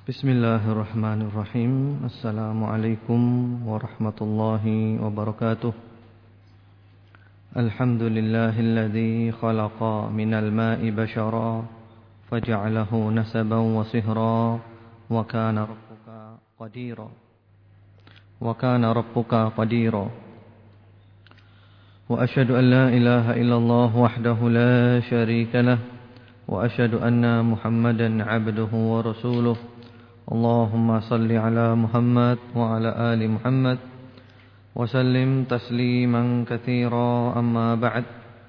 Bismillahirrahmanirrahim. Assalamualaikum warahmatullahi wabarakatuh. Alhamdulillahilladzi khalaqa minal ma'i bashara faja'alahu nasaban wa sihra wa kana rabbuka qadira. Wa asyhadu an la ilaha illallah wahdahu la syarika lah wa asyhadu anna Muhammadan 'abduhu wa rasuluh. Allahumma salli ala Muhammad wa ala ali Muhammad wa sallim tasliman katsira, amma ba'd.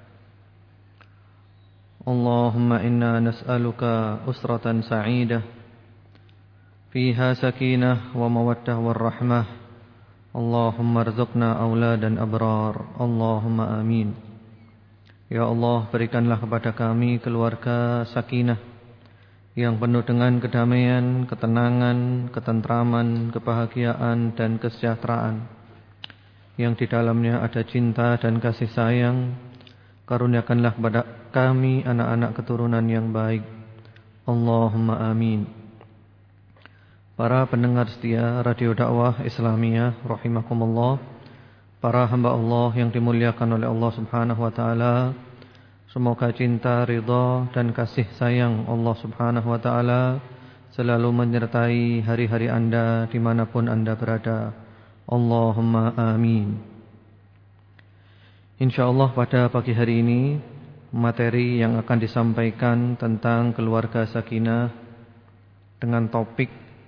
Allahumma inna nas'aluka usratan sa'idah fiha sakinah wa mawaddah warahmah. Allahumma rzuqna auladan abrar. Allahumma amin. Ya Allah, berikanlah kepada kami keluarga sakinah yang penuh dengan kedamaian, ketenangan, ketentraman, kebahagiaan dan kesejahteraan, yang di dalamnya ada cinta dan kasih sayang. Karuniakanlah kepada kami anak-anak keturunan yang baik. Allahumma amin. Para pendengar setia Radio Dakwah Islamiyah rahimakumullah, para hamba Allah yang dimuliakan oleh Allah Subhanahu wa taala, semoga cinta, ridha dan kasih sayang Allah Subhanahu wa ta'ala selalu menyertai hari-hari Anda dimanapun Anda berada. Allahumma amin. InsyaAllah pada pagi hari ini materi yang akan disampaikan tentang keluarga sakinah dengan topik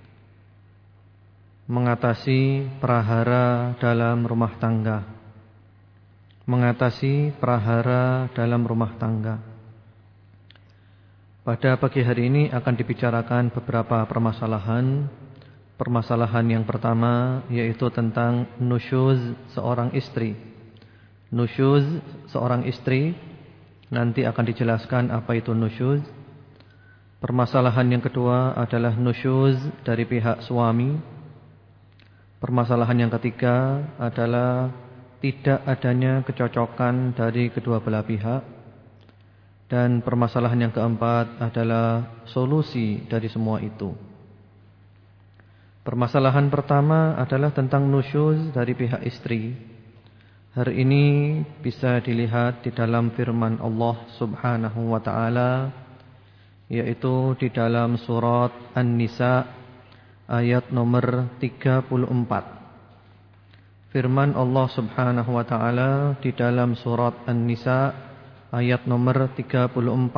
mengatasi prahara dalam rumah tangga. Mengatasi prahara dalam rumah tangga. Pada pagi hari ini akan dibicarakan beberapa permasalahan. Permasalahan yang pertama yaitu tentang nusyuz seorang istri. Nusyuz seorang istri, nanti akan dijelaskan apa itu nusyuz. Permasalahan yang kedua adalah nusyuz dari pihak suami. Permasalahan yang ketiga adalah tidak adanya kecocokan dari kedua belah pihak. Dan permasalahan yang keempat adalah solusi dari semua itu. Permasalahan pertama adalah tentang nusyuz dari pihak istri. Hari ini bisa dilihat di dalam firman Allah Subhanahu wa ta'ala, yaitu di dalam surat An-Nisa ayat nomor 34. Firman Allah Subhanahu wa ta'ala di dalam surat An-Nisa ayat nomor 34.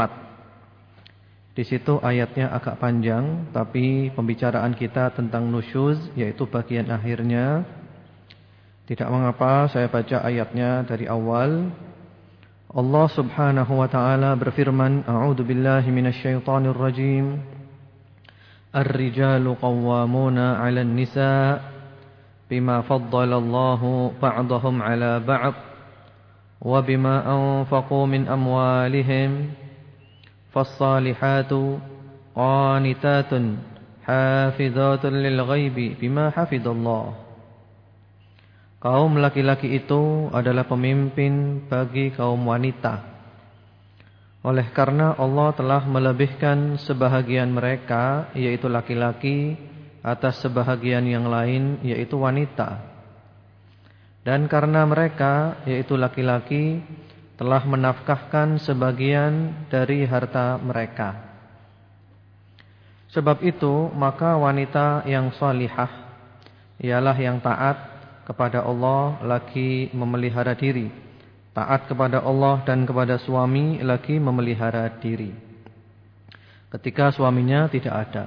Di situ ayatnya agak panjang, tapi pembicaraan kita tentang nusyuz, yaitu bagian akhirnya. Tidak mengapa saya baca ayatnya dari awal. Allah Subhanahu wa ta'ala berfirman, A'udzu billahi minasyaitonir rajim. Ar-rijalu qawwamuna 'alan nisa' bima faddalallahu ba'dahum 'ala ba'd wa bima anfaqu min amwalihim fas-salihatu qanitatun hafizatun lil ghaibi bima hafidallah. Kaum laki-laki itu adalah pemimpin bagi kaum wanita, oleh karena Allah telah melebihkan sebahagian mereka, yaitu laki-laki, atas sebahagian yang lain, yaitu wanita. Dan karena mereka, yaitu laki-laki, telah menafkahkan sebagian dari harta mereka. Sebab itu, maka wanita yang salihah ialah yang taat kepada Allah lagi memelihara diri. Taat kepada Allah dan kepada suami lagi memelihara diri ketika suaminya tidak ada.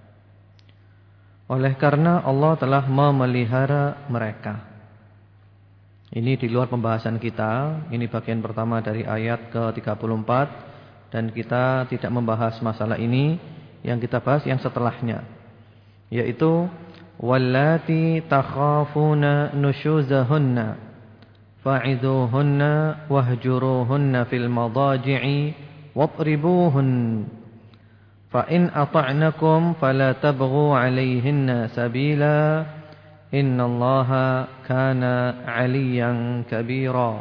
Oleh karena Allah telah memelihara mereka. Ini di luar pembahasan kita. Ini bagian pertama dari ayat ke-34. Dan kita tidak membahas masalah ini. Yang kita bahas yang setelahnya, yaitu wallati takhafuna nusyuzahunna fa'iduhunna wahjuruhunna fil madaji'i wadribuhun. Fa'in ata'nakum fala tabghu 'alayhinna sabila innallaha kana 'aliyan kabira.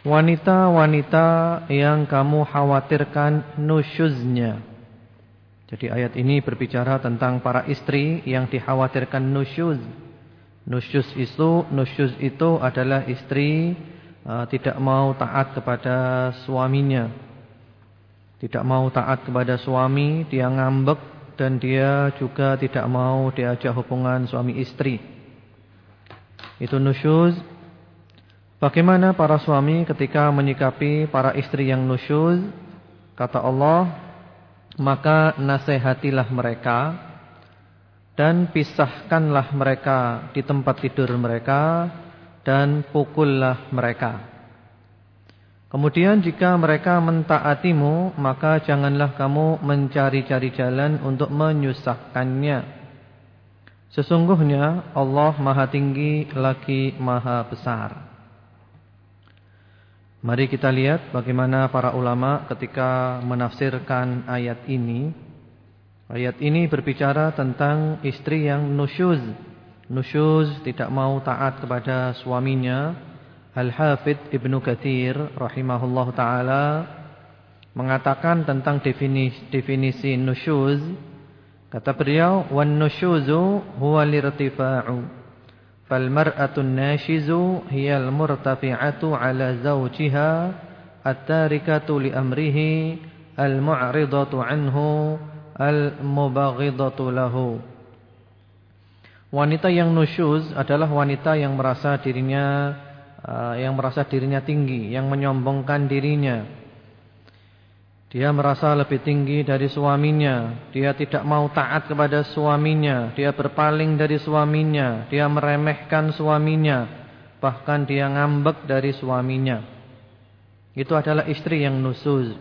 Wanita-wanita yang kamu khawatirkan nusyuznya, Jadi ayat ini berbicara tentang para istri yang dikhawatirkan nusyuz. Nusyuz itu adalah istri tidak mau taat kepada suaminya. Tidak mau taat kepada suami, dia ngambek dan dia juga tidak mau diajak hubungan suami istri. Itu nusyuz. Bagaimana para suami ketika menyikapi para istri yang nusyuz? Kata Allah, maka nasihatilah mereka dan pisahkanlah mereka di tempat tidur mereka dan pukullah mereka. Kemudian jika mereka mentaatimu, maka janganlah kamu mencari-cari jalan untuk menyusahkannya. Sesungguhnya Allah Maha Tinggi lagi Maha Besar. Mari kita lihat bagaimana para ulama ketika menafsirkan ayat ini. Ayat ini berbicara tentang istri yang nusyuz. Nusyuz tidak mau taat kepada suaminya. Al-Hafidh Ibnu Katsir rahimahullah ta'ala mengatakan tentang definisi nusyuz. Kata beliau, wan nusyuzu huwa lirtifa'u fal mar'atun nashizu hiyal murtafi'atu ala zawjiha at-tarikatu li amrihi al-mu'ridatu anhu al-mubaghidatu lahu. Wanita yang nusyuz adalah wanita yang merasa dirinya tinggi, yang menyombongkan dirinya. Dia merasa lebih tinggi dari suaminya. Dia tidak mau taat kepada suaminya. Dia berpaling dari suaminya. Dia meremehkan suaminya. Bahkan dia ngambek dari suaminya. Itu adalah istri yang nusyuz.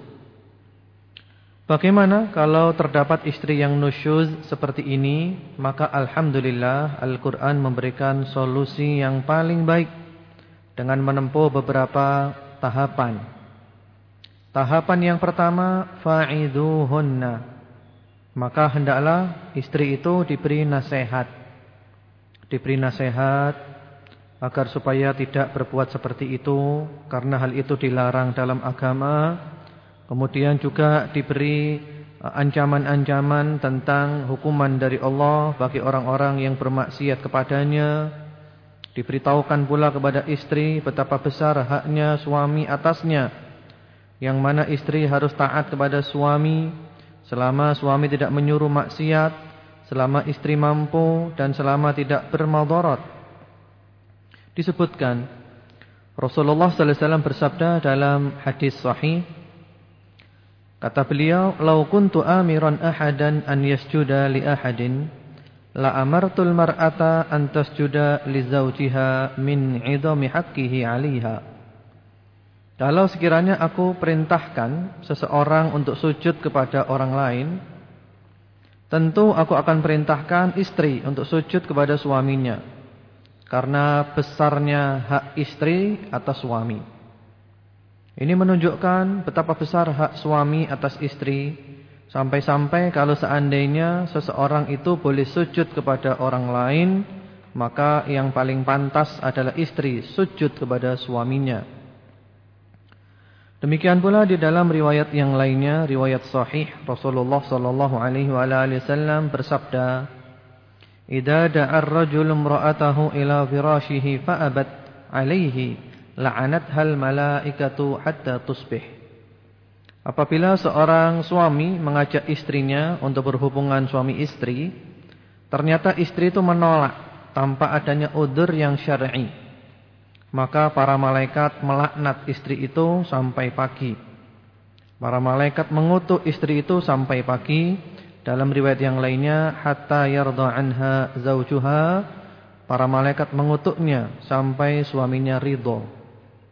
Bagaimana kalau terdapat istri yang nusyuz seperti ini? Maka alhamdulillah Al-Quran memberikan solusi yang paling baik dengan menempuh beberapa tahapan. Tahapan yang pertama, fa'iduhunna. Maka hendaklah istri itu diberi nasihat. Diberi nasihat agar supaya tidak berbuat seperti itu, karena hal itu dilarang dalam agama. Kemudian juga diberi ancaman-ancaman tentang hukuman dari Allah bagi orang-orang yang bermaksiat kepadanya. Diberitahukan pula kepada istri betapa besar haknya suami atasnya, yang mana istri harus taat kepada suami selama suami tidak menyuruh maksiat, selama istri mampu dan selama tidak bermadarat. Disebutkan Rasulullah sallallahu alaihi wasallam bersabda dalam hadis sahih, kata beliau, "Lau kuntu amiran ahadan an yasjuda li ahadin la amartul mar'ata an tasjuda li zawjiha min 'idhami haqqihi 'alaiha." Kalau sekiranya aku perintahkan seseorang untuk sujud kepada orang lain, tentu aku akan perintahkan istri untuk sujud kepada suaminya, karena besarnya hak istri atas suami. Ini menunjukkan betapa besar hak suami atas istri. Sampai-sampai kalau seandainya seseorang itu boleh sujud kepada orang lain, maka yang paling pantas adalah istri sujud kepada suaminya. Demikian pula di dalam riwayat yang lainnya, riwayat sahih, Rasulullah sallallahu alaihi wasallam bersabda, "Idza da'a ar-rajulu imra'atahu ila firashihi fa'abat 'alaihi, la'anathal malaikatu hatta tusbih." Apabila seorang suami mengajak istrinya untuk berhubungan suami istri, ternyata istri itu menolak tanpa adanya udzur yang syar'i, maka para malaikat melaknat istri itu sampai pagi. Para malaikat mengutuk istri itu sampai pagi. Dalam riwayat yang lainnya, hatta yarda anha zaujuha, para malaikat mengutuknya sampai suaminya ridho.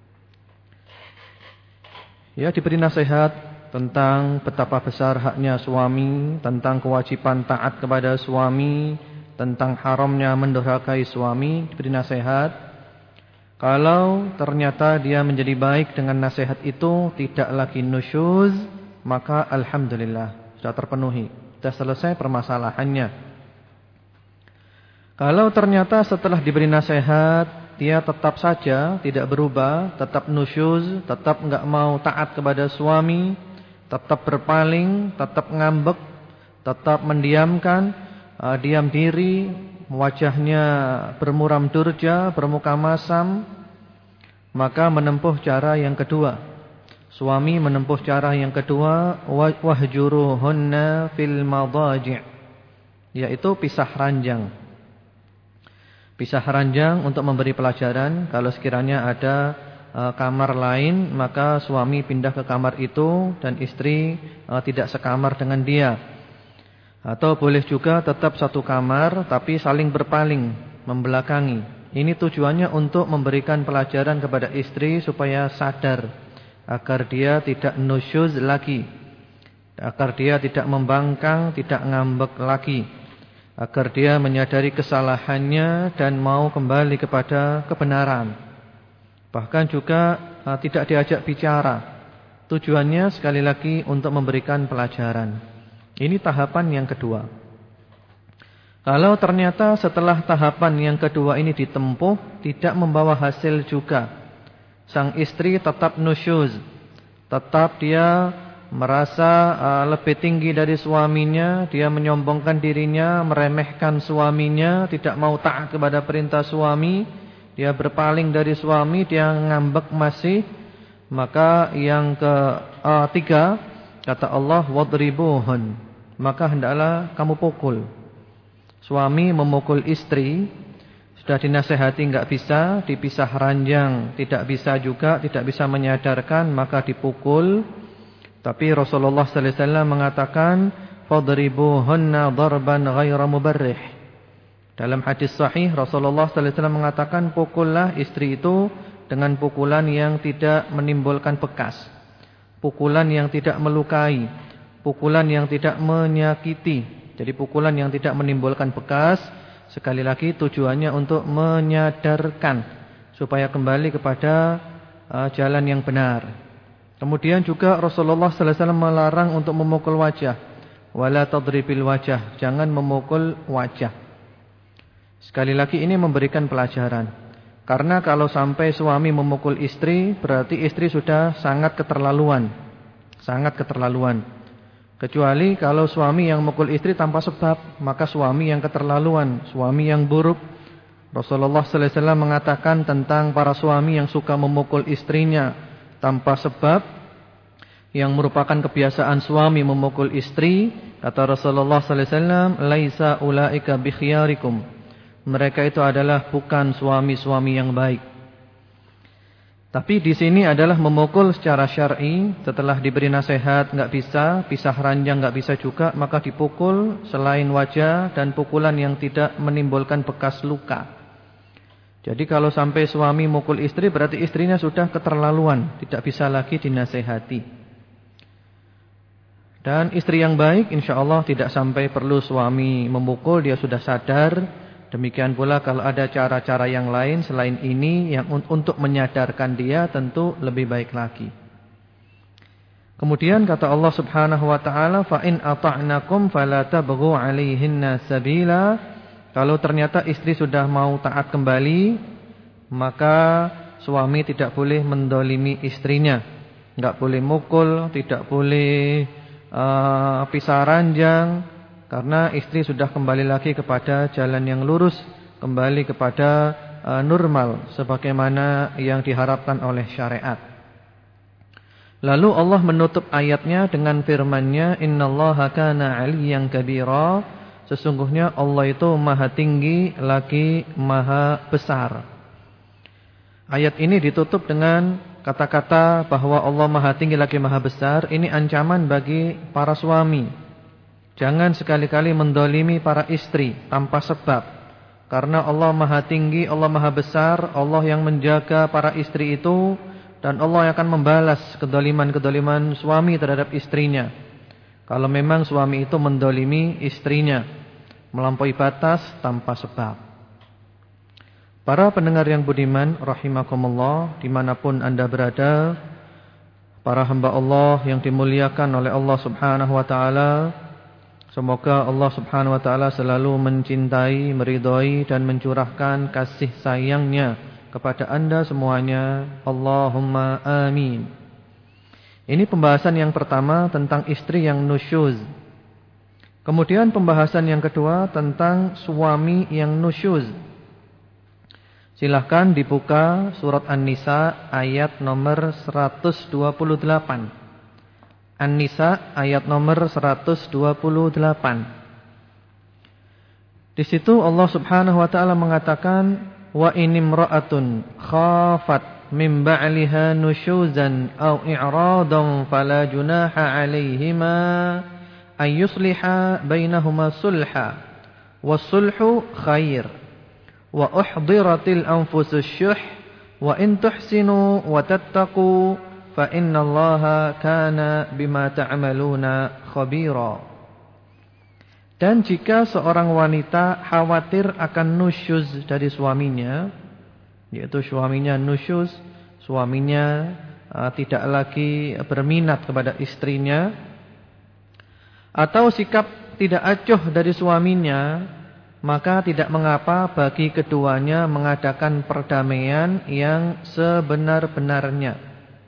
Ya, diberi nasihat tentang betapa besar haknya suami, tentang kewajiban taat kepada suami, tentang haramnya mendurhakai suami. Diberi nasihat. Kalau ternyata dia menjadi baik dengan nasihat itu, tidak lagi nusyuz, maka alhamdulillah sudah terpenuhi, sudah selesai permasalahannya. Kalau ternyata setelah diberi nasihat dia tetap saja tidak berubah, tetap nusyuz, tetap enggak mau taat kepada suami, tetap berpaling, tetap ngambek, tetap mendiamkan, diam diri, wajahnya bermuram durja, bermuka masam, maka menempuh cara yang kedua. Suami menempuh cara yang kedua, wahjuruhunna fil madaji', yaitu pisah ranjang. Pisah ranjang untuk memberi pelajaran. Kalau sekiranya ada kamar lain, maka suami pindah ke kamar itu dan istri tidak sekamar dengan dia. Atau boleh juga tetap satu kamar tapi saling berpaling, membelakangi. Ini tujuannya untuk memberikan pelajaran kepada istri supaya sadar, agar dia tidak nusyuz lagi, agar dia tidak membangkang, tidak ngambek lagi, agar dia menyadari kesalahannya dan mau kembali kepada kebenaran. Bahkan juga tidak diajak bicara. Tujuannya sekali lagi untuk memberikan pelajaran. Ini tahapan yang kedua. Kalau ternyata setelah tahapan yang kedua ini ditempuh tidak membawa hasil juga, sang istri tetap nusyuz, tetap dia merasa lebih tinggi dari suaminya, dia menyombongkan dirinya, meremehkan suaminya, tidak mau taat kepada perintah suami, dia berpaling dari suami, dia ngambek masih. Maka yang ketiga, kata Allah, wadribuhun, maka hendaklah kamu pukul. Suami memukul istri, sudah dinasehati enggak bisa, dipisah ranjang tidak bisa juga, tidak bisa menyadarkan, maka dipukul. Tapi Rasulullah sallallahu alaihi wasallam mengatakan, fadribuhunna darban ghaira mubarrih. Dalam hadis sahih Rasulullah sallallahu alaihi wasallam mengatakan, pukullah istri itu dengan pukulan yang tidak menimbulkan bekas, pukulan yang tidak melukai, pukulan yang tidak menyakiti. Jadi pukulan yang tidak menimbulkan bekas. Sekali lagi tujuannya untuk menyadarkan supaya kembali kepada jalan yang benar. Kemudian juga Rasulullah sallallahu alaihi wasallam melarang untuk memukul wajah. Wala tadribil wajah, jangan memukul wajah. Sekali lagi ini memberikan pelajaran. Karena kalau sampai suami memukul istri, berarti istri sudah sangat keterlaluan. Sangat keterlaluan. Kecuali kalau suami yang memukul istri tanpa sebab, maka suami yang keterlaluan, suami yang buruk. Rasulullah sallallahu alaihi wasallam mengatakan tentang para suami yang suka memukul istrinya tanpa sebab, yang merupakan kebiasaan suami memukul istri, kata Rasulullah sallallahu alaihi wasallam, laisa ulaika bikhiyarikum. Mereka itu adalah bukan suami-suami yang baik. Tapi di sini adalah memukul secara syar'i, setelah diberi nasihat enggak bisa, pisah ranjang enggak bisa juga, maka dipukul selain wajah dan pukulan yang tidak menimbulkan bekas luka. Jadi kalau sampai suami mukul istri berarti istrinya sudah keterlaluan, tidak bisa lagi dinasehati. Dan istri yang baik insyaallah tidak sampai perlu suami memukul, dia sudah sadar. Demikian pula kalau ada cara-cara yang lain selain ini yang untuk menyadarkan dia, tentu lebih baik lagi. Kemudian kata Allah Subhanahu wa taala, fa in ata'nakum fala tabghu 'alaihinna sabila. Kalau ternyata istri sudah mau taat kembali, maka suami tidak boleh mendolimi istrinya. Enggak boleh mukul, tidak boleh pisah ranjang. Karena istri sudah kembali lagi kepada jalan yang lurus, kembali kepada normal sebagaimana yang diharapkan oleh syariat. Lalu Allah menutup ayatnya dengan firman-Nya, innallaha kana 'aliyyan kabira. Sesungguhnya Allah itu maha tinggi lagi maha besar. Ayat ini ditutup dengan kata-kata bahwa Allah maha tinggi lagi maha besar. Ini ancaman bagi para suami. Jangan sekali-kali mendolimi para istri tanpa sebab. Karena Allah maha tinggi, Allah maha besar, Allah yang menjaga para istri itu. Dan Allah akan membalas kedoliman-kedoliman suami terhadap istrinya. Kalau memang suami itu mendolimi istrinya, melampaui batas tanpa sebab. Para pendengar yang budiman, rahimakumullah, dimanapun anda berada, para hamba Allah yang dimuliakan oleh Allah subhanahu wa ta'ala, semoga Allah subhanahu wa ta'ala selalu mencintai, meridhai dan mencurahkan kasih sayangnya kepada anda semuanya. Allahumma amin. Ini pembahasan yang pertama tentang istri yang nusyuz. Kemudian pembahasan yang kedua tentang suami yang nusyuz. Silahkan dibuka surat An-Nisa ayat nomor 128. An-Nisa ayat nomor 128. Di situ Allah Subhanahu wa taala mengatakan, wa inimra'atun khafat min ba'liha nusyuzan aw i'radan fala junaha 'alaihima ay yusliha bainahuma sulha was-sulhu khair wa uhdiratil anfusus syuh wa in tuhsinu wa tattaqu fa innallaha kana bima ta'maluna khabira. Dan jika seorang wanita khawatir akan nusyuz dari suaminya, yaitu suaminya nusyuz, suaminya tidak lagi berminat kepada istrinya, atau sikap tidak acuh dari suaminya, maka tidak mengapa bagi keduanya mengadakan perdamaian yang sebenar-benarnya.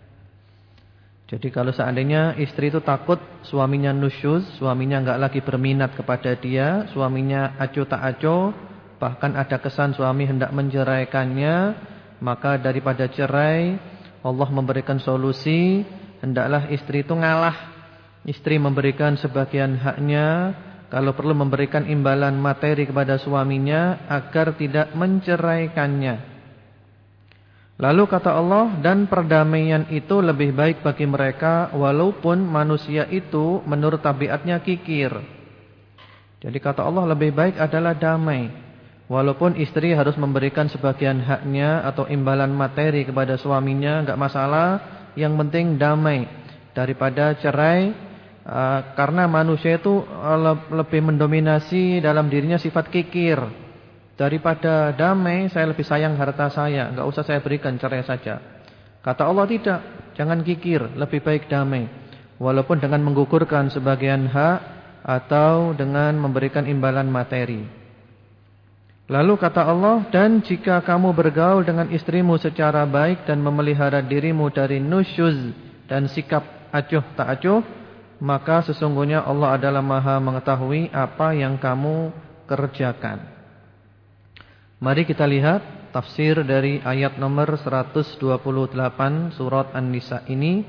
Jadi kalau seandainya istri itu takut suaminya nusyuz, suaminya enggak lagi berminat kepada dia, suaminya acuh tak acuh, bahkan ada kesan suami hendak menceraikannya, maka daripada cerai, Allah memberikan solusi, hendaklah istri itu ngalah. Istri memberikan sebagian haknya, kalau perlu memberikan imbalan materi kepada suaminya agar tidak menceraikannya. Lalu kata Allah, dan perdamaian itu lebih baik bagi mereka walaupun manusia itu menurut tabiatnya kikir. Jadi kata Allah lebih baik adalah damai. Walaupun istri harus memberikan sebagian haknya atau imbalan materi kepada suaminya, enggak masalah, yang penting damai daripada cerai. Karena manusia itu lebih mendominasi dalam dirinya sifat kikir. Daripada damai, saya lebih sayang harta saya, enggak usah saya berikan, cerai saja. Kata Allah tidak, jangan kikir, lebih baik damai. Walaupun dengan menggugurkan sebagian hak atau dengan memberikan imbalan materi. Lalu kata Allah, dan jika kamu bergaul dengan istrimu secara baik dan memelihara dirimu dari nusyuz dan sikap acuh tak acuh, maka sesungguhnya Allah adalah Maha mengetahui apa yang kamu kerjakan. Mari kita lihat tafsir dari ayat nomor 128 surat An-Nisa ini.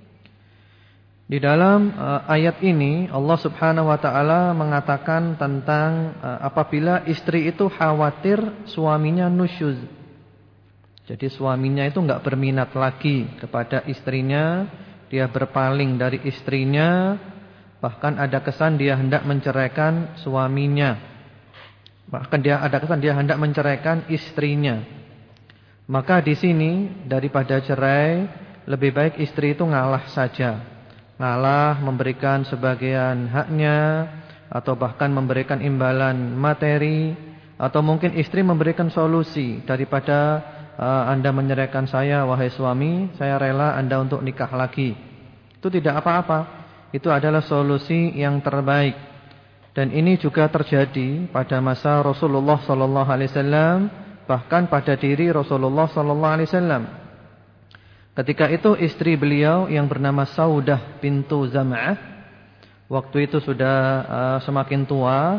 Di dalam ayat ini Allah Subhanahu wa taala mengatakan tentang apabila istri itu khawatir suaminya nusyuz. Jadi suaminya itu enggak berminat lagi kepada istrinya, dia berpaling dari istrinya, bahkan ada kesan dia hendak menceraikan suaminya. Bahkan dia ada kesan dia hendak menceraikan istrinya. Maka di sini daripada cerai, lebih baik istri itu ngalah saja. Ngalah, memberikan sebagian haknya, atau bahkan memberikan imbalan materi, atau mungkin istri memberikan solusi daripada Anda menceraikan saya wahai suami, saya rela Anda untuk nikah lagi. Itu tidak apa-apa. Itu adalah solusi yang terbaik. Dan ini juga terjadi pada masa Rasulullah sallallahu alaihi wasallam, bahkan pada diri Rasulullah sallallahu alaihi wasallam. Ketika itu istri beliau yang bernama Saudah bintu Zam'ah, waktu itu sudah semakin tua,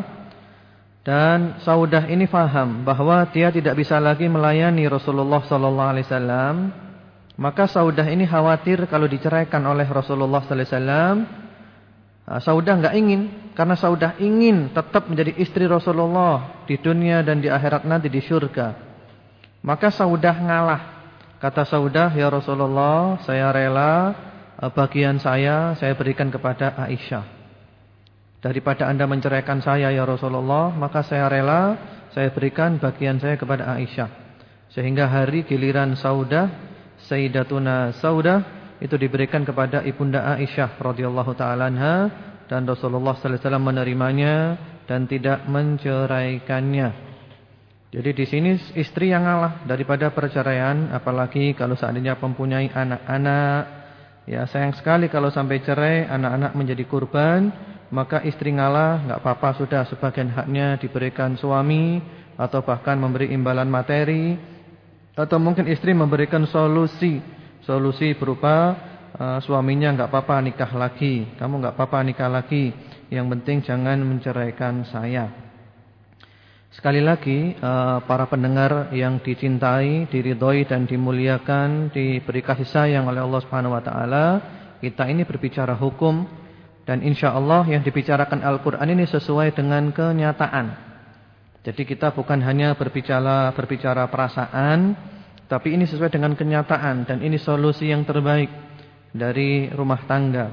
dan Saudah ini faham bahwa dia tidak bisa lagi melayani Rasulullah sallallahu alaihi wasallam. Maka Saudah ini khawatir kalau diceraikan oleh Rasulullah sallallahu alaihi wasallam. Saudah enggak ingin, karena Saudah ingin tetap menjadi istri Rasulullah di dunia dan di akhirat nanti di surga. Maka Saudah ngalah. Kata Saudah, ya Rasulullah, saya rela bagian saya berikan kepada Aisyah. Daripada Anda menceraikan saya ya Rasulullah, maka saya rela saya berikan bagian saya kepada Aisyah. Sehingga hari giliran Saudah, Sayyidatuna Saudah, itu diberikan kepada ibunda Aisyah radhiyallahu taala anha, dan Rasulullah sallallahu alaihi wasallam menerimanya dan tidak menceraikannya. Jadi di sini istri yang ngalah daripada perceraian, apalagi kalau seandainya mempunyai anak-anak. Ya sayang sekali kalau sampai cerai, anak-anak menjadi korban, maka istri ngalah, enggak apa-apa, sudah sebagian haknya diberikan suami, atau bahkan memberi imbalan materi, atau mungkin istri memberikan solusi berupa suaminya enggak apa-apa nikah lagi, kamu enggak apa-apa nikah lagi, yang penting jangan menceraikan saya. Sekali lagi para pendengar yang dicintai, diridhoi dan dimuliakan, diberi kasih sayang oleh Allah Subhanahu wa taala, kita ini berbicara hukum dan insyaallah yang dibicarakan Al-Qur'an ini sesuai dengan kenyataan. Jadi kita bukan hanya berbicara perasaan, tapi ini sesuai dengan kenyataan dan ini solusi yang terbaik dari rumah tangga.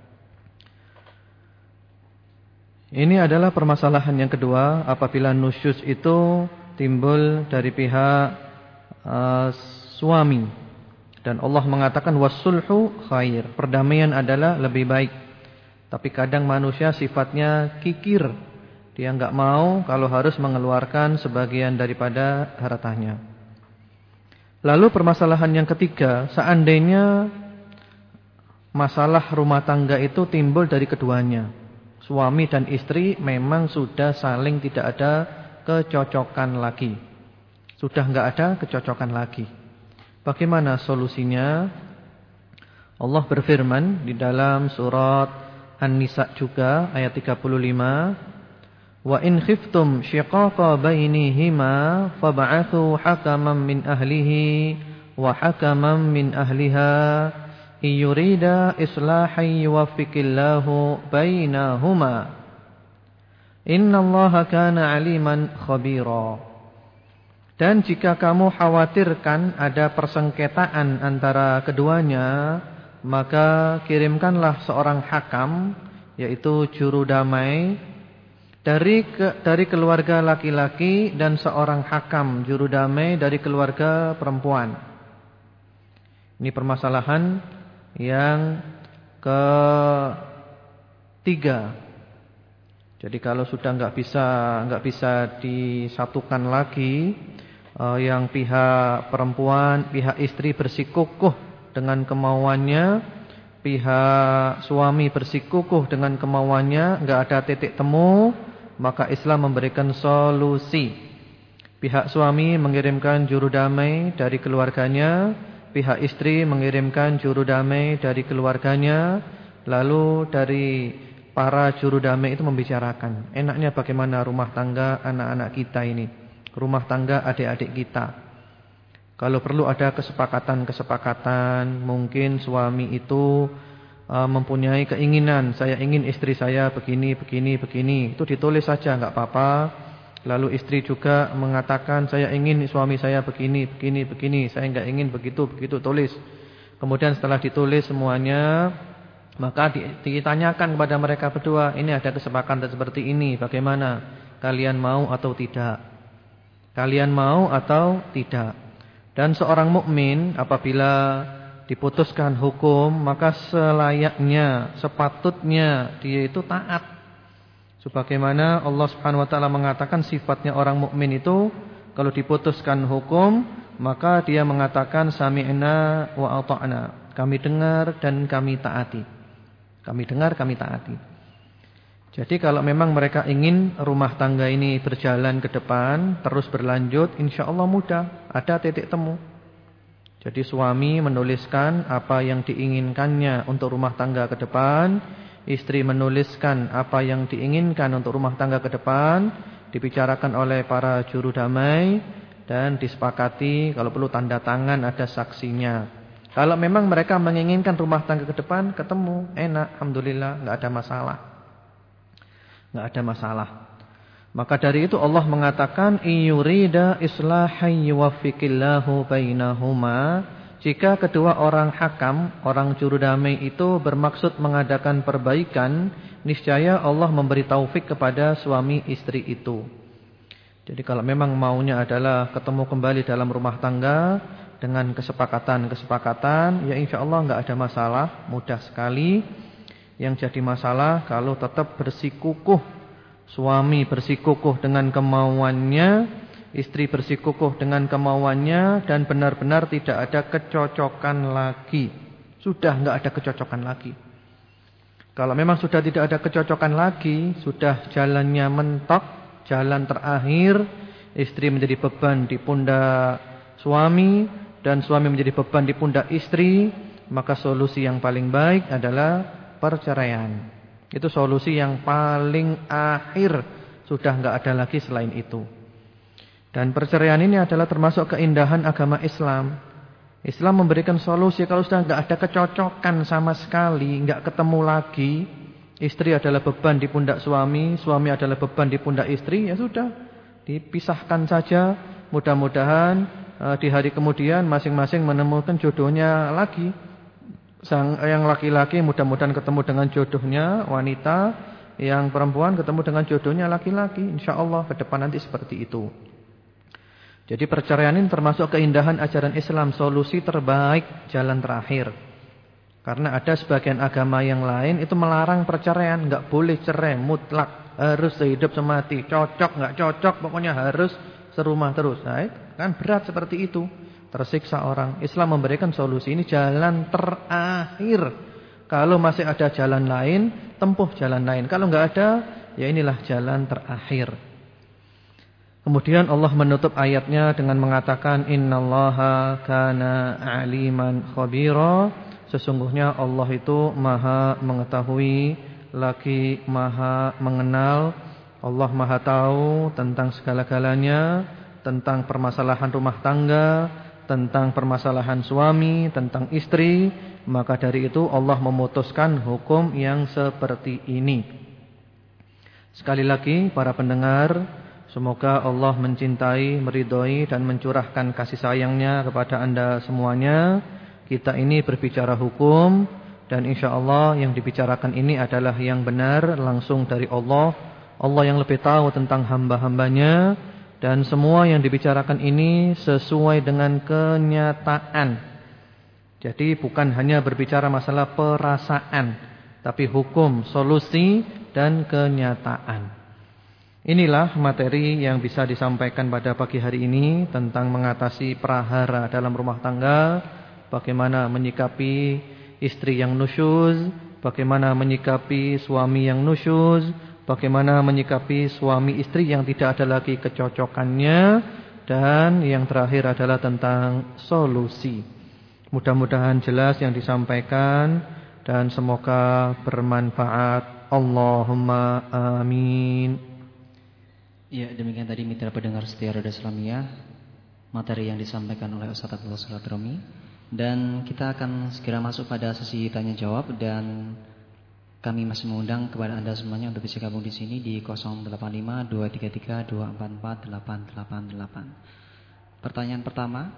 Ini adalah permasalahan yang kedua apabila nusyuz itu timbul dari pihak suami. Dan Allah mengatakan wasulhu khair, perdamaian adalah lebih baik. Tapi kadang manusia sifatnya kikir. Dia enggak mau kalau harus mengeluarkan sebagian daripada hartanya. Lalu permasalahan yang ketiga, seandainya masalah rumah tangga itu timbul dari keduanya. Suami dan istri memang sudah saling tidak ada kecocokan lagi. Sudah enggak ada kecocokan lagi. Bagaimana solusinya? Allah berfirman di dalam surat An-Nisa juga ayat 35. Wa in khiftum shiqaqa bainihima fab'athu hakaman min ahlihi wa hakaman min ahliha yurida islahan yuwaffiqillahu bainahuma innallaha kana aliman khabira. Dan jika kamu khawatirkan ada persengketaan antara keduanya, maka kirimkanlah seorang hakam, yaitu juru damai dari keluarga laki-laki dan seorang hakam juru damai dari keluarga perempuan. Ini permasalahan yang ketiga. Jadi kalau sudah enggak bisa disatukan lagi, yang pihak perempuan, pihak istri bersikukuh dengan kemauannya, pihak suami bersikukuh dengan kemauannya, enggak ada titik temu, maka Islam memberikan solusi. Pihak suami mengirimkan juru damai dari keluarganya, pihak istri mengirimkan juru damai dari keluarganya, lalu dari para juru damai itu membicarakan, enaknya bagaimana rumah tangga anak-anak kita ini, rumah tangga adik-adik kita. Kalau perlu ada kesepakatan, mungkin suami itu mempunyai keinginan, saya ingin istri saya begini. Itu ditulis saja, enggak apa-apa. Lalu istri juga mengatakan, saya ingin suami saya begini. Saya enggak ingin begitu, tulis. Kemudian setelah ditulis semuanya, maka ditanyakan kepada mereka berdua, ini ada kesepakatan seperti ini, bagaimana? Kalian mau atau tidak? Dan seorang mukmin apabila diputuskan hukum, maka selayaknya, sepatutnya dia itu taat. Sebagaimana Allah Subhanahu wa taala mengatakan sifatnya orang mukmin itu kalau diputuskan hukum, maka dia mengatakan sami'na wa ata'na. Kami dengar dan kami taati. Jadi kalau memang mereka ingin rumah tangga ini berjalan ke depan, terus berlanjut, insyaallah mudah, ada titik temu. Jadi suami menuliskan apa yang diinginkannya untuk rumah tangga ke depan, istri menuliskan apa yang diinginkan untuk rumah tangga ke depan, dibicarakan oleh para juru damai dan disepakati, kalau perlu tanda tangan, ada saksinya. Kalau memang mereka menginginkan rumah tangga ke depan, ketemu, enak, alhamdulillah, enggak ada masalah. Maka dari itu Allah mengatakan iyurida islahan yuwaffiqillahu bainahuma. Jika kedua orang hakam, orang juru damai itu bermaksud mengadakan perbaikan, niscaya Allah memberi taufik kepada suami istri itu. Jadi kalau memang maunya adalah ketemu kembali dalam rumah tangga dengan kesepakatan, ya insyaallah enggak ada masalah, mudah sekali. Yang jadi masalah kalau tetap bersikukuh, suami bersikukuh dengan kemauannya, istri bersikukuh dengan kemauannya, dan benar-benar tidak ada kecocokan lagi. Sudah enggak ada kecocokan lagi. Kalau memang sudah tidak ada kecocokan lagi, sudah jalannya mentok, jalan terakhir, istri menjadi beban di pundak suami dan suami menjadi beban di pundak istri, maka solusi yang paling baik adalah perceraian. Itu solusi yang paling akhir, sudah enggak ada lagi selain itu. Dan perceraian ini adalah termasuk keindahan agama Islam. Islam memberikan solusi kalau sudah enggak ada kecocokan sama sekali, enggak ketemu lagi, istri adalah beban di pundak suami, suami adalah beban di pundak istri, ya sudah, dipisahkan saja. Mudah-mudahan di hari kemudian masing-masing menemukan jodohnya lagi. Yang laki-laki mudah-mudahan ketemu dengan jodohnya wanita, yang perempuan ketemu dengan jodohnya laki-laki. InsyaAllah ke depan nanti seperti itu. Jadi perceraian ini termasuk keindahan ajaran Islam, solusi terbaik, jalan terakhir. Karena ada sebagian agama yang lain itu melarang perceraian, enggak boleh cerai mutlak, harus sehidup semati, cocok enggak cocok, pokoknya harus serumah terus. Nah, kan berat seperti itu, tersiksa orang. Islam memberikan solusi, ini jalan terakhir. Kalau masih ada jalan lain, tempuh jalan lain. Kalau enggak ada, ya inilah jalan terakhir. Kemudian Allah menutup ayatnya dengan mengatakan innallaha kana aliman khabira. Sesungguhnya Allah itu maha mengetahui, lagi maha mengenal. Allah maha tahu tentang segala-galanya, tentang permasalahan rumah tangga, tentang permasalahan suami, tentang istri. Maka dari itu Allah memutuskan hukum yang seperti ini. Sekali lagi para pendengar, semoga Allah mencintai, meridhoi dan mencurahkan kasih sayangnya kepada Anda semuanya. Kita ini berbicara hukum, dan insyaAllah yang dibicarakan ini adalah yang benar langsung dari Allah. Allah yang lebih tahu tentang hamba-hambanya, dan semua yang dibicarakan ini sesuai dengan kenyataan. Jadi bukan hanya berbicara masalah perasaan, tapi hukum, solusi dan kenyataan. Inilah materi yang bisa disampaikan pada pagi hari ini tentang mengatasi prahara dalam rumah tangga, bagaimana menyikapi istri yang nusyuz, bagaimana menyikapi suami yang nusyuz, bagaimana menyikapi suami istri yang tidak ada lagi kecocokannya, dan yang terakhir adalah tentang solusi. Mudah-mudahan jelas yang disampaikan dan semoga bermanfaat. Allahumma amin. Ya, demikian tadi mitra pendengar setia Roda Islamiyah, materi yang disampaikan oleh Ustaz Abdullah Salatromi. Dan kita akan segera masuk pada sesi tanya jawab, dan kami masih mengundang kepada Anda semuanya untuk bisa gabung di sini di 085233244888. Pertanyaan pertama.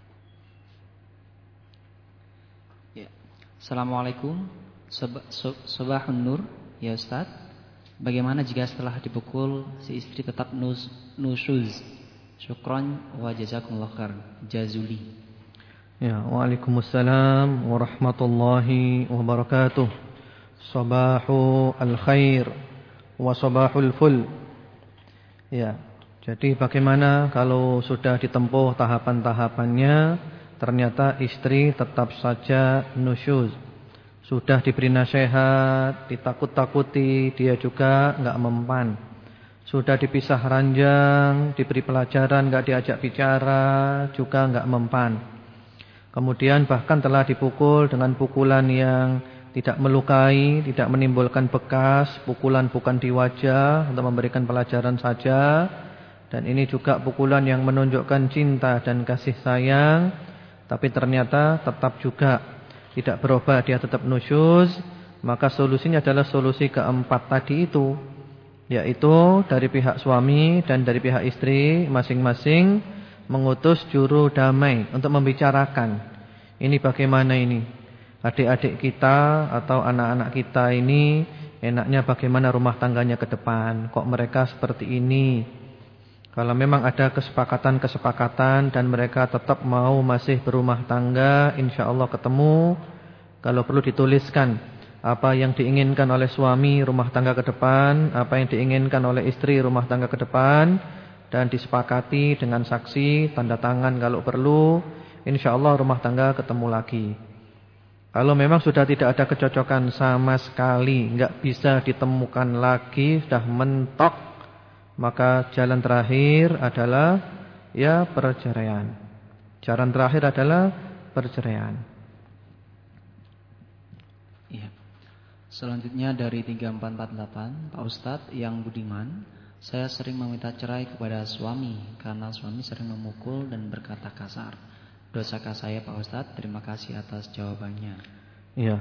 Ya. Assalamualaikum. Sobahun Nur, ya Ustaz. Bagaimana jika setelah dipukul si istri tetap nusyuz? Syukran wa jazakumullah khair. Jazuli. Ya, waalaikumsalam warahmatullahi wabarakatuh. Sabahu al-khair wa sabahul ful. Ya, jadi bagaimana kalau sudah ditempuh tahapan-tahapannya, ternyata istri tetap saja nusyuz. Sudah diberi nasihat, ditakut-takuti, dia juga enggak mempan. Sudah dipisah ranjang, diberi pelajaran, enggak diajak bicara, juga enggak mempan. Kemudian bahkan telah dipukul dengan pukulan yang tidak melukai, tidak menimbulkan bekas, pukulan bukan di wajah, untuk memberikan pelajaran saja. Dan ini juga pukulan yang menunjukkan cinta dan kasih sayang, tapi ternyata tetap juga tidak berubah, dia tetap nusyuz. Maka solusinya adalah solusi keempat tadi itu, yaitu dari pihak suami dan dari pihak istri masing-masing mengutus juru damai untuk membicarakan. Ini bagaimana ini? Adik-adik kita atau anak-anak kita ini enaknya bagaimana rumah tangganya ke depan? Kok mereka seperti ini? Kalau memang ada kesepakatan-kesepakatan dan mereka tetap mau masih berumah tangga, insyaallah ketemu. Kalau perlu dituliskan apa yang diinginkan oleh suami rumah tangga ke depan, apa yang diinginkan oleh istri rumah tangga ke depan, dan disepakati dengan saksi, tanda tangan kalau perlu, insyaallah rumah tangga ketemu lagi. Kalau memang sudah tidak ada kecocokan sama sekali, enggak bisa ditemukan lagi, sudah mentok, maka jalan terakhir adalah ya perceraian. Jalan terakhir adalah perceraian. Selanjutnya dari 3448, Pak Ustadz yang budiman, saya sering meminta cerai kepada suami karena suami sering memukul dan berkata kasar. Dosakah saya Pak Ustadz? Terima kasih atas jawabannya. Iya.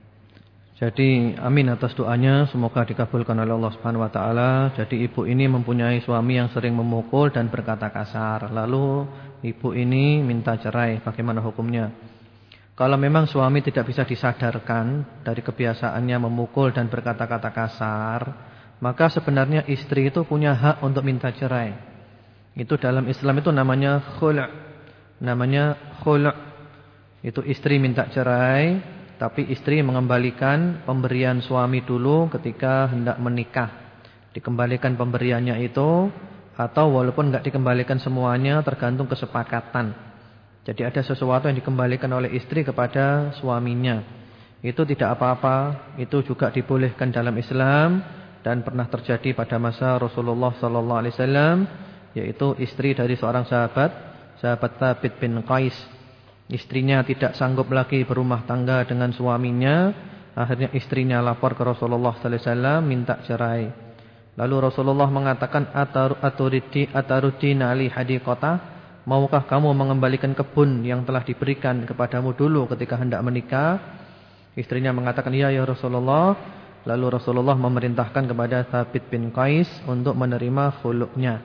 Jadi amin atas doanya, semoga dikabulkan oleh Allah Subhanahu wa taala. Jadi ibu ini mempunyai suami yang sering memukul dan berkata kasar. Lalu ibu ini minta cerai, bagaimana hukumnya? Kalau memang suami tidak bisa disadarkan dari kebiasaannya memukul dan berkata-kata kasar, maka sebenarnya istri itu punya hak untuk minta cerai. Itu dalam Islam itu namanya khulu'. Namanya khulu'. Itu istri minta cerai, tapi istri mengembalikan pemberian suami dulu ketika hendak menikah. Dikembalikan pemberiannya itu, atau walaupun enggak dikembalikan semuanya, tergantung kesepakatan. Jadi ada sesuatu yang dikembalikan oleh istri kepada suaminya. Itu tidak apa-apa, itu juga dibolehkan dalam Islam dan pernah terjadi pada masa Rasulullah sallallahu alaihi wasallam, yaitu istri dari seorang sahabat Thabit bin Qais. Istrinya tidak sanggup lagi berumah tangga dengan suaminya, akhirnya istrinya lapor ke Rasulullah sallallahu alaihi wasallam minta cerai. Lalu Rasulullah mengatakan atarudina li hadiqata? Maukah kamu mengembalikan kebun yang telah diberikan kepadamu dulu ketika hendak menikah? Istrinya mengatakan, "Iya ya Rasulullah." Lalu Rasulullah memerintahkan kepada Thabit bin Qais untuk menerima khulu'-nya.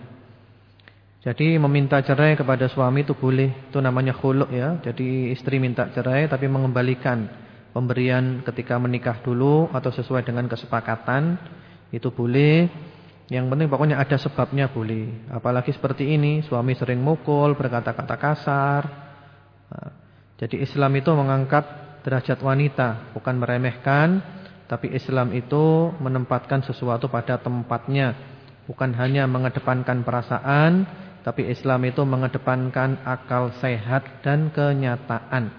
Jadi meminta cerai kepada suami itu boleh, itu namanya khulu' ya. Jadi istri minta cerai tapi mengembalikan pemberian ketika menikah dulu atau sesuai dengan kesepakatan, itu boleh. Yang penting pokoknya ada sebabnya boleh. Apalagi seperti ini, suami sering mukul, berkata-kata kasar. Nah, jadi Islam itu mengangkat derajat wanita, bukan meremehkan, tapi Islam itu menempatkan sesuatu pada tempatnya. Bukan hanya mengedepankan perasaan, tapi Islam itu mengedepankan akal sehat dan kenyataan.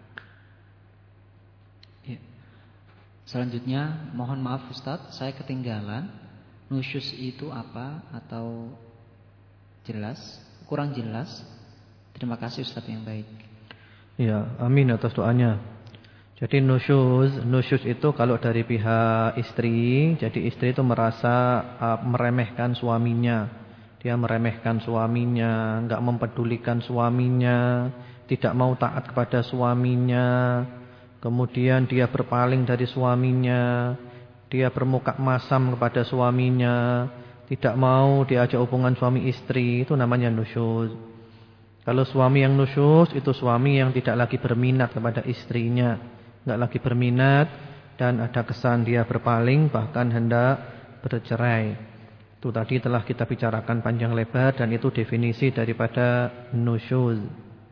Ya. Selanjutnya, mohon maaf Ustadz, saya ketinggalan. Nusyuz itu apa atau jelas? Kurang jelas. Terima kasih Ustadz yang baik. Ya, amin atas doanya. Jadi nusyuz itu kalau dari pihak istri, jadi istri itu merasa meremehkan suaminya. Dia meremehkan suaminya, enggak mempedulikan suaminya, tidak mau taat kepada suaminya. Kemudian dia berpaling dari suaminya. Dia bermuka masam kepada suaminya, tidak mau diajak hubungan suami istri, itu namanya nusyuz. Kalau suami yang nusyuz itu suami yang tidak lagi berminat kepada istrinya, enggak lagi berminat dan ada kesan dia berpaling bahkan hendak bercerai. Itu tadi telah kita bicarakan panjang lebar dan itu definisi daripada nusyuz.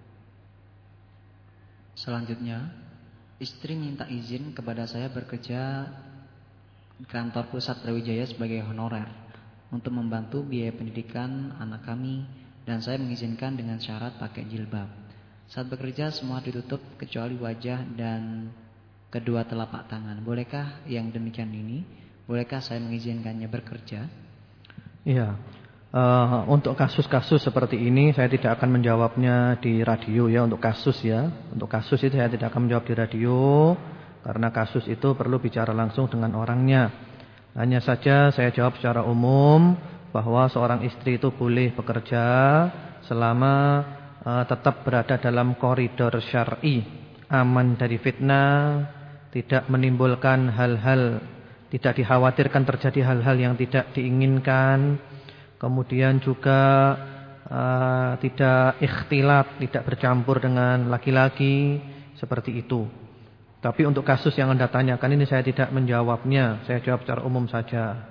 Selanjutnya, istri minta izin kepada saya bekerja kantor pusat Brawijaya sebagai honorer untuk membantu biaya pendidikan anak kami dan saya mengizinkan dengan syarat pakai jilbab. Saat bekerja semua ditutup kecuali wajah dan kedua telapak tangan. Bolehkah yang demikian ini? Bolehkah saya mengizinkannya bekerja? Iya. Untuk kasus-kasus seperti ini saya tidak akan menjawabnya di radio ya, untuk kasus ya. Untuk kasus itu saya tidak akan menjawab di radio. Karena kasus itu perlu bicara langsung dengan orangnya. Hanya saja saya jawab secara umum bahwa seorang istri itu boleh bekerja selama tetap berada dalam koridor syar'i, aman dari fitnah, tidak menimbulkan hal-hal, tidak dikhawatirkan terjadi hal-hal yang tidak diinginkan. Kemudian juga tidak ikhtilat, tidak bercampur dengan laki-laki, seperti itu. Tapi untuk kasus yang Anda tanyakan ini saya tidak menjawabnya. Saya jawab secara umum saja.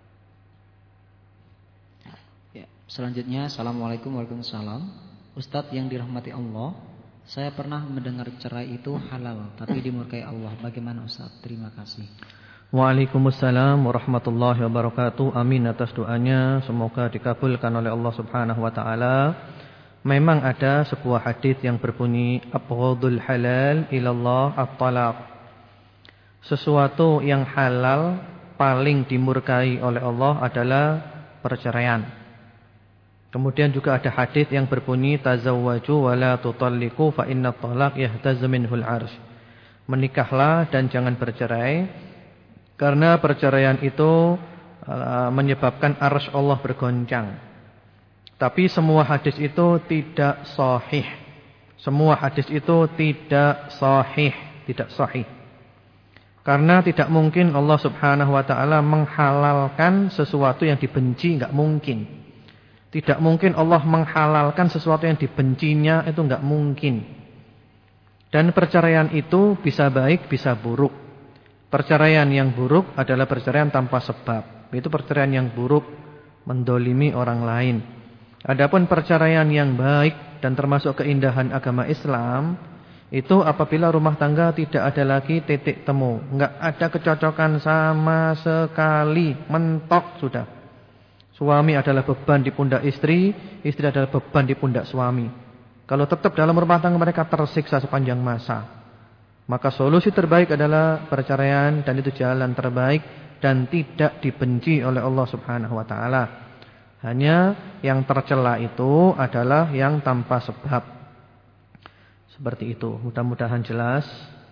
Ya, selanjutnya, Assalamualaikum warahmatullahi wabarakatuh. Ustadz yang dirahmati Allah, saya pernah mendengar cerai itu halal, tapi dimurkai Allah. Bagaimana Ustadz? Terima kasih. Waalaikumsalam warahmatullahi wabarakatuh. Amin atas doanya. Semoga dikabulkan oleh Allah Subhanahu wa taala. Memang ada sebuah hadis yang berbunyi abghadul halal ilallah at-talaq. Sesuatu yang halal paling dimurkai oleh Allah adalah perceraian. Kemudian juga ada hadis yang berbunyi tazawwaju wa la tutalliqu fa inna at-talaq yahtazzu minhul 'arsy. Menikahlah dan jangan bercerai Karena perceraian itu menyebabkan arsy Allah bergoncang. Tapi semua hadis itu tidak sahih. Semua hadis itu tidak sahih, tidak sahih. Karena tidak mungkin Allah Subhanahu wa taala menghalalkan sesuatu yang dibenci, enggak mungkin. Tidak mungkin Allah menghalalkan sesuatu yang dibencinya, itu enggak mungkin. Dan perceraian itu bisa baik, bisa buruk. Perceraian yang buruk adalah perceraian tanpa sebab. Itu perceraian yang buruk, mendolimi orang lain. Adapun perceraian yang baik dan termasuk keindahan agama Islam, itu apabila rumah tangga tidak ada lagi titik temu, enggak ada kecocokan sama sekali, mentok sudah. Suami adalah beban di pundak istri, istri adalah beban di pundak suami. Kalau tetap dalam rumah tangga mereka tersiksa sepanjang masa, maka solusi terbaik adalah perceraian, dan itu jalan terbaik dan tidak dibenci oleh Allah Subhanahu wa taala. Hanya yang tercela itu adalah yang tanpa sebab. Seperti itu. Mudah-mudahan jelas.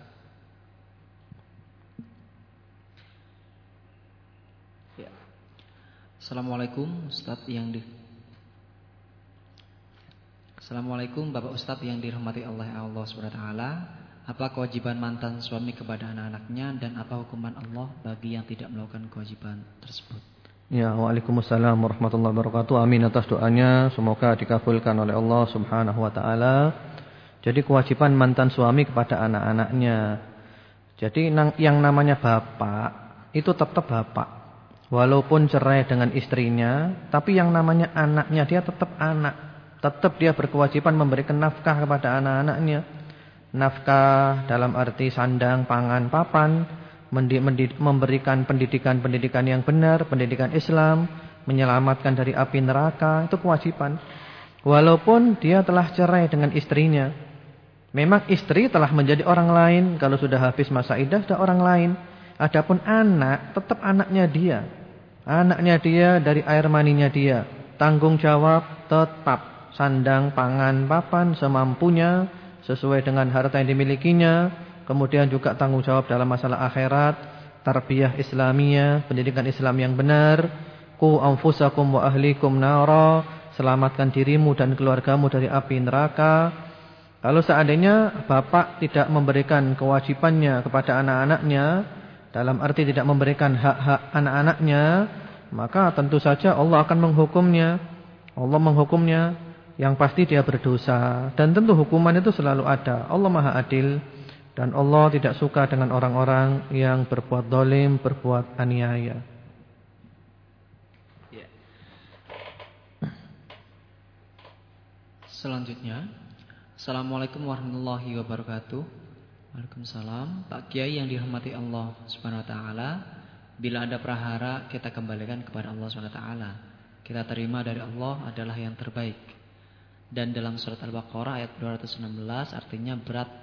Ya. Assalamualaikum Assalamualaikum Bapak Ustadz yang dirahmati Allah Subhanahu wa taala. Apa kewajiban mantan suami kepada anak-anaknya dan apa hukuman Allah bagi yang tidak melakukan kewajiban tersebut? Ya, waalaikumsalam warahmatullahi wabarakatuh. Amin atas doanya, semoga dikabulkan oleh Allah Subhanahu wa taala. Jadi kewajiban mantan suami kepada anak-anaknya. Jadi yang namanya bapak itu tetap bapak. Walaupun cerai dengan istrinya, tapi yang namanya anaknya dia tetap anak. Tetap dia berkewajiban memberikan nafkah kepada anak-anaknya. Nafkah dalam arti sandang, pangan, papan, memberikan pendidikan yang benar, pendidikan Islam, menyelamatkan dari api neraka, itu kewajiban. Walaupun dia telah cerai dengan istrinya. Memang istri telah menjadi orang lain, kalau sudah habis masa iddah sudah orang lain. Adapun anak tetap anaknya dia. Anaknya dia dari air maninya dia. Tanggung jawab tetap sandang, pangan, papan semampunya sesuai dengan harta yang dimilikinya. Kemudian juga tanggung jawab dalam masalah akhirat, tarbiyah Islamiyah, pendidikan Islam yang benar. Qu anfusakum wa ahlikum nara, selamatkan dirimu dan keluargamu dari api neraka. Kalau seandainya bapak tidak memberikan kewajibannya kepada anak-anaknya, dalam arti tidak memberikan hak-hak anak-anaknya, maka tentu saja Allah akan menghukumnya. Allah menghukumnya, yang pasti dia berdosa. Dan tentu hukuman itu selalu ada. Allah Maha Adil. Dan Allah tidak suka dengan orang-orang yang berbuat zalim, berbuat aniaya. Ya. Selanjutnya, Assalamualaikum warahmatullahi wabarakatuh. Waalaikumsalam. Pak Kiai yang dirahmati Allah Subhanahu wa taala, bila ada prahara kita kembalikan kepada Allah Subhanahu wa taala. Kita terima dari Allah adalah yang terbaik. Dan dalam surat Al-Baqarah ayat 216 artinya berat.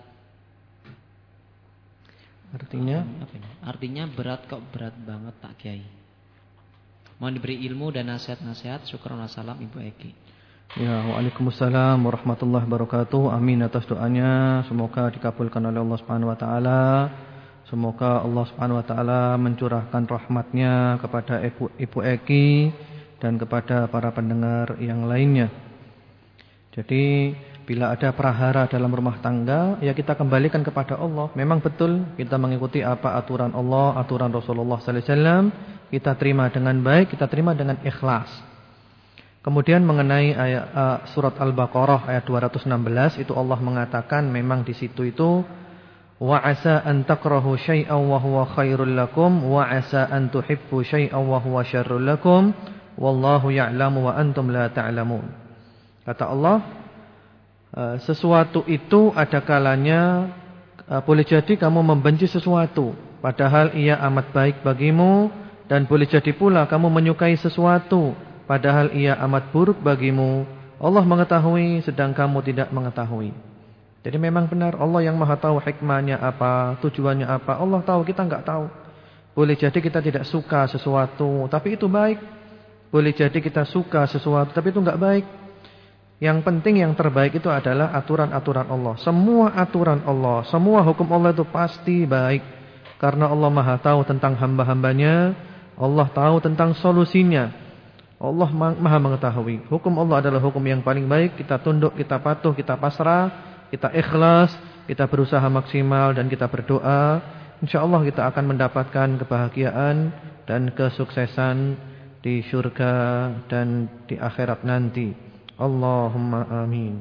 Artinya berat kok, berat banget Pak Kiai. Mohon diberi ilmu dan nasihat-nasihat. Syukran wassalam Ibu Eki. Ya, waalaikumsalam warahmatullahi wabarakatuh. Amin atas doanya. Semoga dikabulkan oleh Allah Subhanahu wa taala. Semoga Allah Subhanahu wa taala mencurahkan rahmatnya kepada Ibu Eki dan kepada para pendengar yang lainnya. Jadi bila ada prahara dalam rumah tangga, ya kita kembalikan kepada Allah. Memang betul kita mengikuti apa aturan Allah, aturan Rasulullah sallallahu alaihi wasallam, kita terima dengan baik, kita terima dengan ikhlas. Kemudian mengenai ayat surat Al-Baqarah ayat 216, itu Allah mengatakan memang di situ itu wa asa an takrahu syai'an wa huwa khairul lakum wa asa an tuhibbu syai'an wa huwa syarrul lakum wallahu ya'lamu wa antum la ta'lamun. Kata Allah, sesuatu itu ada kalanya boleh jadi kamu membenci sesuatu padahal ia amat baik bagimu, dan boleh jadi pula kamu menyukai sesuatu padahal ia amat buruk bagimu. Allah mengetahui sedang kamu tidak mengetahui. Jadi memang benar Allah yang Maha tahu hikmahnya apa, tujuannya apa. Allah tahu, kita enggak tahu. Boleh jadi kita tidak suka sesuatu tapi itu baik. Boleh jadi kita suka sesuatu tapi itu enggak baik. Yang penting yang terbaik itu adalah aturan-aturan Allah. Semua aturan Allah, semua hukum Allah itu pasti baik. Karena Allah Maha tahu tentang hamba-hambanya, Allah tahu tentang solusinya. Allah Maha mengetahui. Hukum Allah adalah hukum yang paling baik. Kita tunduk, kita patuh, kita pasrah, kita ikhlas, kita berusaha maksimal dan kita berdoa. InsyaAllah kita akan mendapatkan kebahagiaan dan kesuksesan di syurga dan di akhirat nanti. Allahumma amin.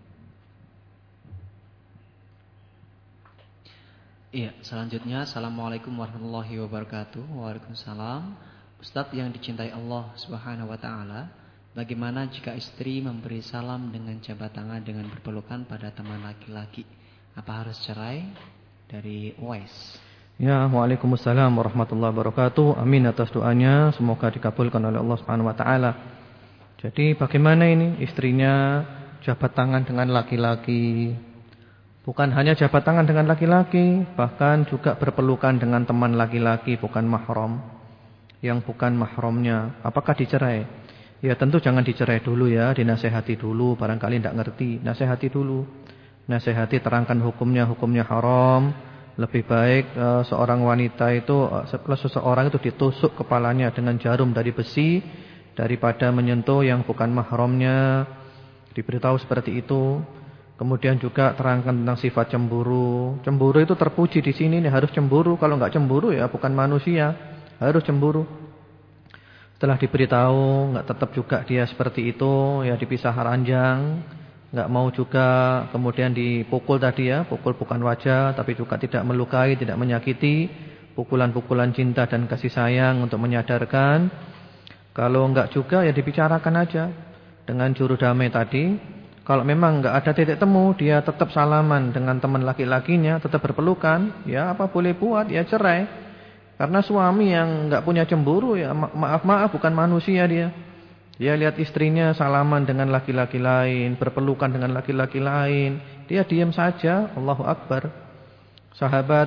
Iya, selanjutnya Assalamualaikum warahmatullahi wabarakatuh. Waalaikumsalam. Ustadz yang dicintai Allah Subhanahu wa taala, bagaimana jika istri memberi salam dengan jabat tangan dengan berpelukan pada teman laki-laki? Apa harus cerai? Dari Uwais. Ya, waalaikumsalam warahmatullahi wabarakatuh. Amin atas doanya, semoga dikabulkan oleh Allah Subhanahu wa taala. Jadi bagaimana ini istrinya jabat tangan dengan laki-laki? Bukan hanya jabat tangan dengan laki-laki, bahkan juga berpelukan dengan teman laki-laki bukan mahram, yang bukan mahramnya. Apakah dicerai? Ya tentu jangan dicerai dulu ya, dinasehati dulu, barangkali tidak ngerti, nasehati dulu. Nasehati, terangkan hukumnya haram. Lebih baik seorang wanita itu, seseorang itu ditusuk kepalanya dengan jarum dari besi daripada menyentuh yang bukan mahramnya. Diberitahu seperti itu. Kemudian juga terangkan tentang sifat cemburu. Cemburu itu terpuji di sini nih, harus cemburu. Kalau enggak cemburu ya bukan manusia, harus cemburu. Setelah diberitahu, enggak tetap juga dia seperti itu, ya dipisah ranjang. Enggak mau juga kemudian dipukul tadi ya, pukul bukan wajah tapi juga tidak melukai, tidak menyakiti, pukulan-pukulan cinta dan kasih sayang untuk menyadarkan. Kalau enggak juga ya dibicarakan aja dengan juru damai tadi. Kalau memang enggak ada titik temu, dia tetap salaman dengan teman laki-lakinya, tetap berpelukan, ya apa boleh buat, ya cerai. Karena suami yang enggak punya cemburu ya maaf-maaf bukan manusia dia. Dia lihat istrinya salaman dengan laki-laki lain, berpelukan dengan laki-laki lain, dia diam saja. Allahu Akbar. Sahabat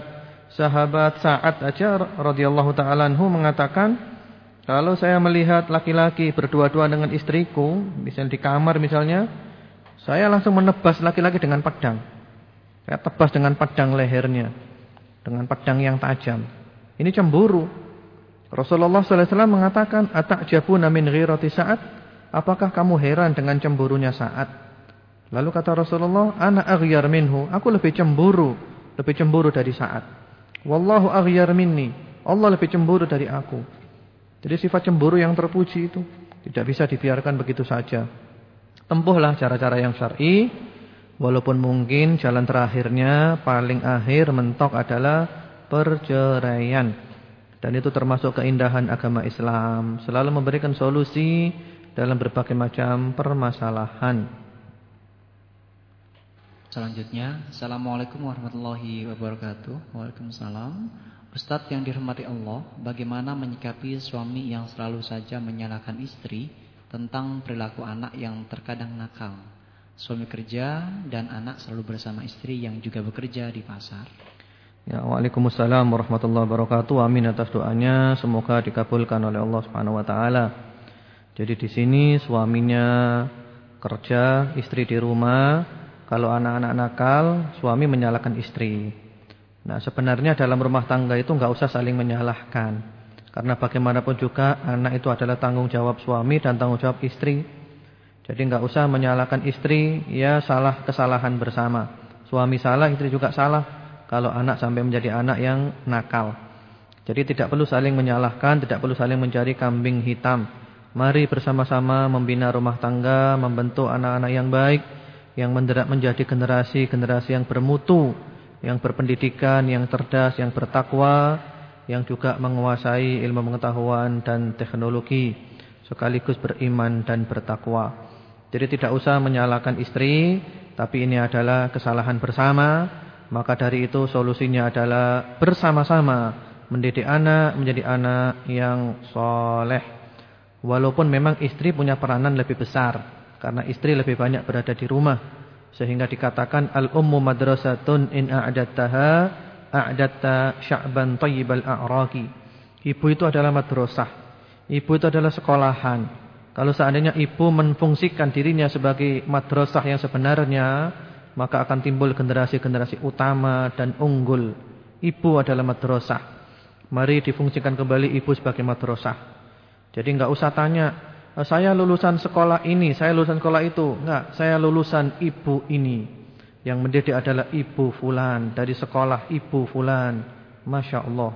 Sa'ad aja radhiyallahu ta'ala anhu mengatakan, kalau saya melihat laki-laki berdua-dua dengan istriku, misalnya di kamar misalnya, saya langsung menebas laki-laki dengan pedang. Saya tebas dengan pedang lehernya, dengan pedang yang tajam. Ini cemburu. Rasulullah SAW mengatakan, "Ata'jabuna min ghirati Sa'ad?" Apakah kamu heran dengan cemburunya Sa'ad? Lalu kata Rasulullah, "Ana aghyar minhu." Aku lebih cemburu dari Sa'ad. "Wallahu aghyar minni." Allah lebih cemburu dari aku. Jadi sifat cemburu yang terpuji itu tidak bisa dibiarkan begitu saja. Tempuhlah cara-cara yang syar'i, walaupun mungkin jalan terakhirnya paling akhir mentok adalah perceraian. Dan itu termasuk keindahan agama Islam, selalu memberikan solusi dalam berbagai macam permasalahan. Selanjutnya, Assalamualaikum warahmatullahi wabarakatuh. Waalaikumsalam. Ustadz yang dirahmati Allah, bagaimana menyikapi suami yang selalu saja menyalahkan istri tentang perilaku anak yang terkadang nakal? Suami kerja dan anak selalu bersama istri yang juga bekerja di pasar. Ya, waalaikumsalam warahmatullahi wabarakatuh. Amin atas doanya, semoga dikabulkan oleh Allah Subhanahu wa taala. Jadi di sini suaminya kerja, istri di rumah. Kalau anak-anak nakal, suami menyalahkan istri. Nah, sebenarnya dalam rumah tangga itu enggak usah saling menyalahkan. Karena bagaimanapun juga anak itu adalah tanggung jawab suami dan tanggung jawab istri. Jadi enggak usah menyalahkan istri, ya salah kesalahan bersama. Suami salah, istri juga salah. Kalau anak sampai menjadi anak yang nakal. Jadi tidak perlu saling menyalahkan, tidak perlu saling mencari kambing hitam. Mari bersama-sama membina rumah tangga, membentuk anak-anak yang baik, yang menjadi generasi yang bermutu, yang berpendidikan, yang cerdas, yang bertakwa, yang juga menguasai ilmu pengetahuan dan teknologi, sekaligus beriman dan bertakwa. Jadi tidak usah menyalahkan istri, tapi ini adalah kesalahan bersama. Maka dari itu solusinya adalah bersama-sama mendidik anak menjadi anak yang soleh. Walaupun memang istri punya peranan lebih besar, karena istri lebih banyak berada di rumah. Sehingga dikatakan al-ummu madrasatun in a'adattaha a'adatta sya'ban tayyibal a'raqi. Ibu itu adalah madrasah. Ibu itu adalah sekolahan. Kalau seandainya ibu menfungsikan dirinya sebagai madrasah yang sebenarnya, maka akan timbul generasi-generasi utama dan unggul Ibu adalah madrasah. Mari difungsikan kembali ibu sebagai madrasah. Jadi enggak usah tanya, saya lulusan sekolah ini, saya lulusan sekolah itu. Enggak, saya lulusan ibu ini. Yang mendidik adalah ibu fulan, dari sekolah ibu fulan. Masya Allah.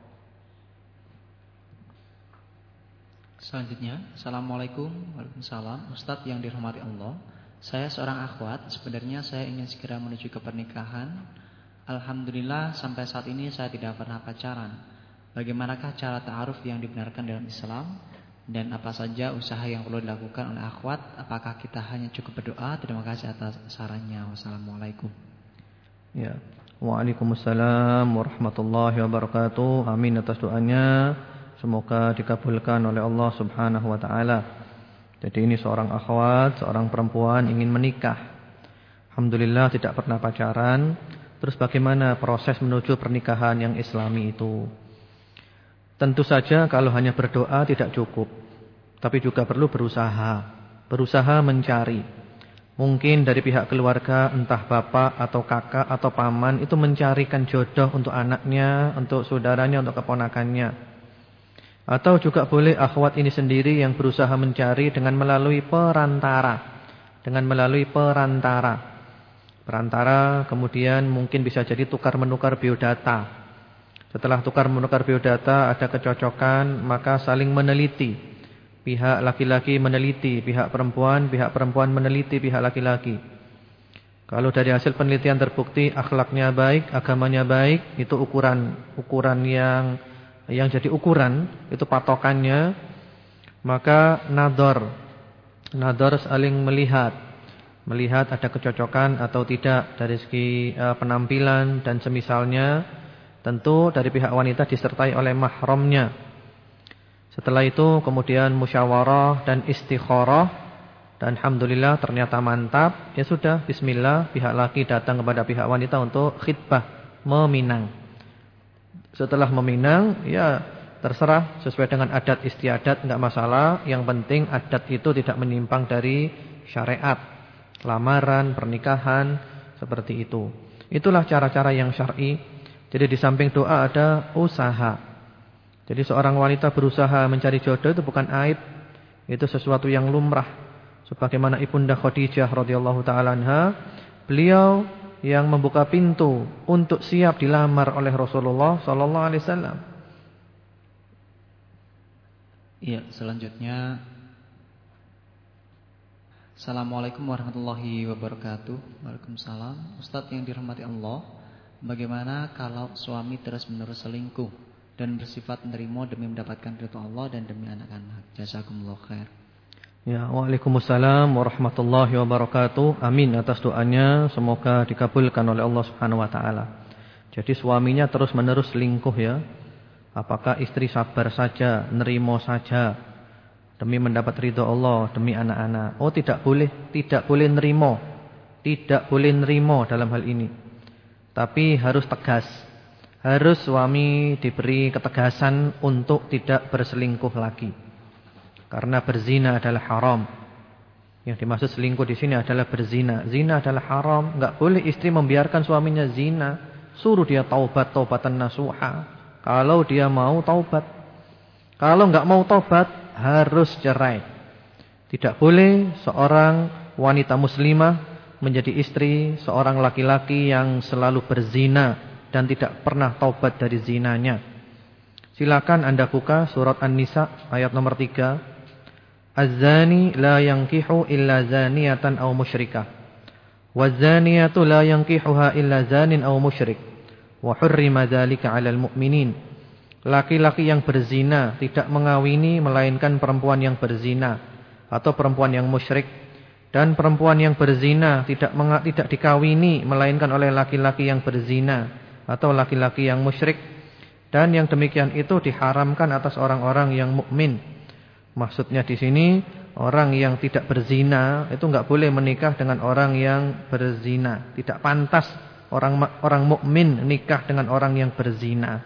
Selanjutnya, Assalamualaikum. Waalaikumsalam. Ustadz yang dirahmati Allah, saya seorang akhwat. Sebenarnya saya ingin segera menuju ke pernikahan. Alhamdulillah sampai saat ini saya tidak pernah pacaran. Bagaimanakah cara ta'aruf yang dibenarkan dalam Islam? Dan apa saja usaha yang perlu dilakukan oleh akhwat? Apakah kita hanya cukup berdoa? Terima kasih atas sarannya. Wassalamualaikum. Ya. Waalaikumsalam warahmatullahi wabarakatuh. Amin atas doanya. Semoga dikabulkan oleh Allah Subhanahu wa taala. Jadi ini seorang akhwat, seorang perempuan ingin menikah. Alhamdulillah tidak pernah pacaran. Terus bagaimana proses menuju pernikahan yang Islami itu? Tentu saja kalau hanya berdoa tidak cukup. Tapi juga perlu berusaha. Berusaha mencari. Mungkin dari pihak keluarga, entah bapak atau kakak atau paman, itu mencarikan jodoh untuk anaknya, untuk saudaranya, untuk keponakannya. Atau juga boleh akhwat ini sendiri yang berusaha mencari dengan melalui perantara. Perantara kemudian mungkin bisa jadi tukar-menukar biodata. Setelah tukar-menukar biodata ada kecocokan, maka saling meneliti. Pihak laki-laki meneliti pihak perempuan meneliti pihak laki-laki. Kalau dari hasil penelitian terbukti akhlaknya baik, agamanya baik, itu ukuran yang jadi ukuran, itu patokannya, maka nador saling melihat ada kecocokan atau tidak dari segi penampilan dan semisalnya. Tentu dari pihak wanita disertai oleh mahramnya. Setelah itu kemudian musyawarah dan istikharah, dan alhamdulillah ternyata mantap. Ya sudah, bismillah, pihak laki datang kepada pihak wanita untuk khitbah, meminang. Setelah meminang, ya terserah sesuai dengan adat istiadat, enggak masalah. Yang penting adat itu tidak menyimpang dari syariat. Lamaran, pernikahan, seperti itu. Itulah cara-cara yang syar'i. Jadi di samping doa ada usaha. Jadi seorang wanita berusaha mencari jodoh itu bukan aib. Itu sesuatu yang lumrah. Sebagaimana Ibunda Khadijah radhiyallahu taala anha, beliau yang membuka pintu untuk siap dilamar oleh Rasulullah sallallahu alaihi wasallam. Iya, selanjutnya Assalamualaikum warahmatullahi wabarakatuh. Waalaikumsalam. Ustadz yang dirahmati Allah, bagaimana kalau suami terus-menerus selingkuh dan bersifat menerima demi mendapatkan ridha Allah dan demi anak-anak? Jazakumullah khair. Ya, waalaikumsalam warahmatullahi wabarakatuh. Amin atas doanya, semoga dikabulkan oleh Allah Subhanahu wa taala. Jadi suaminya terus-menerus selingkuh ya. Apakah istri sabar saja, nerimo saja demi mendapat ridha Allah, demi anak-anak? Oh, tidak boleh nerimo. Tidak boleh nerimo dalam hal ini. Tapi harus tegas. Harus suami diberi ketegasan untuk tidak berselingkuh lagi. Karena berzina adalah haram. Yang dimaksud selingkuh di sini adalah berzina. Zina adalah haram. Enggak boleh istri membiarkan suaminya zina. Suruh dia taubatan nasuha. Kalau dia mau taubat. Kalau enggak mau taubat, harus cerai. Tidak boleh seorang wanita muslimah menjadi istri seorang laki-laki yang selalu berzina dan tidak pernah taubat dari zinanya. Silakan Anda buka surat An-Nisa ayat nomor 3. Az-zani la yankihu illa zaniyatan aw musyrikah. Waz-zaniyatu la yankihuha illa zanin aw musyrik. Wa hurrima dzalika 'alal mu'minin. Laki-laki yang berzina tidak mengawini melainkan perempuan yang berzina atau perempuan yang musyrik, dan perempuan yang berzina tidak dikawini melainkan oleh laki-laki yang berzina atau laki-laki yang musyrik, dan yang demikian itu diharamkan atas orang-orang yang mukmin. Maksudnya di sini orang yang tidak berzina itu enggak boleh menikah dengan orang yang berzina. Tidak pantas orang mukmin nikah dengan orang yang berzina.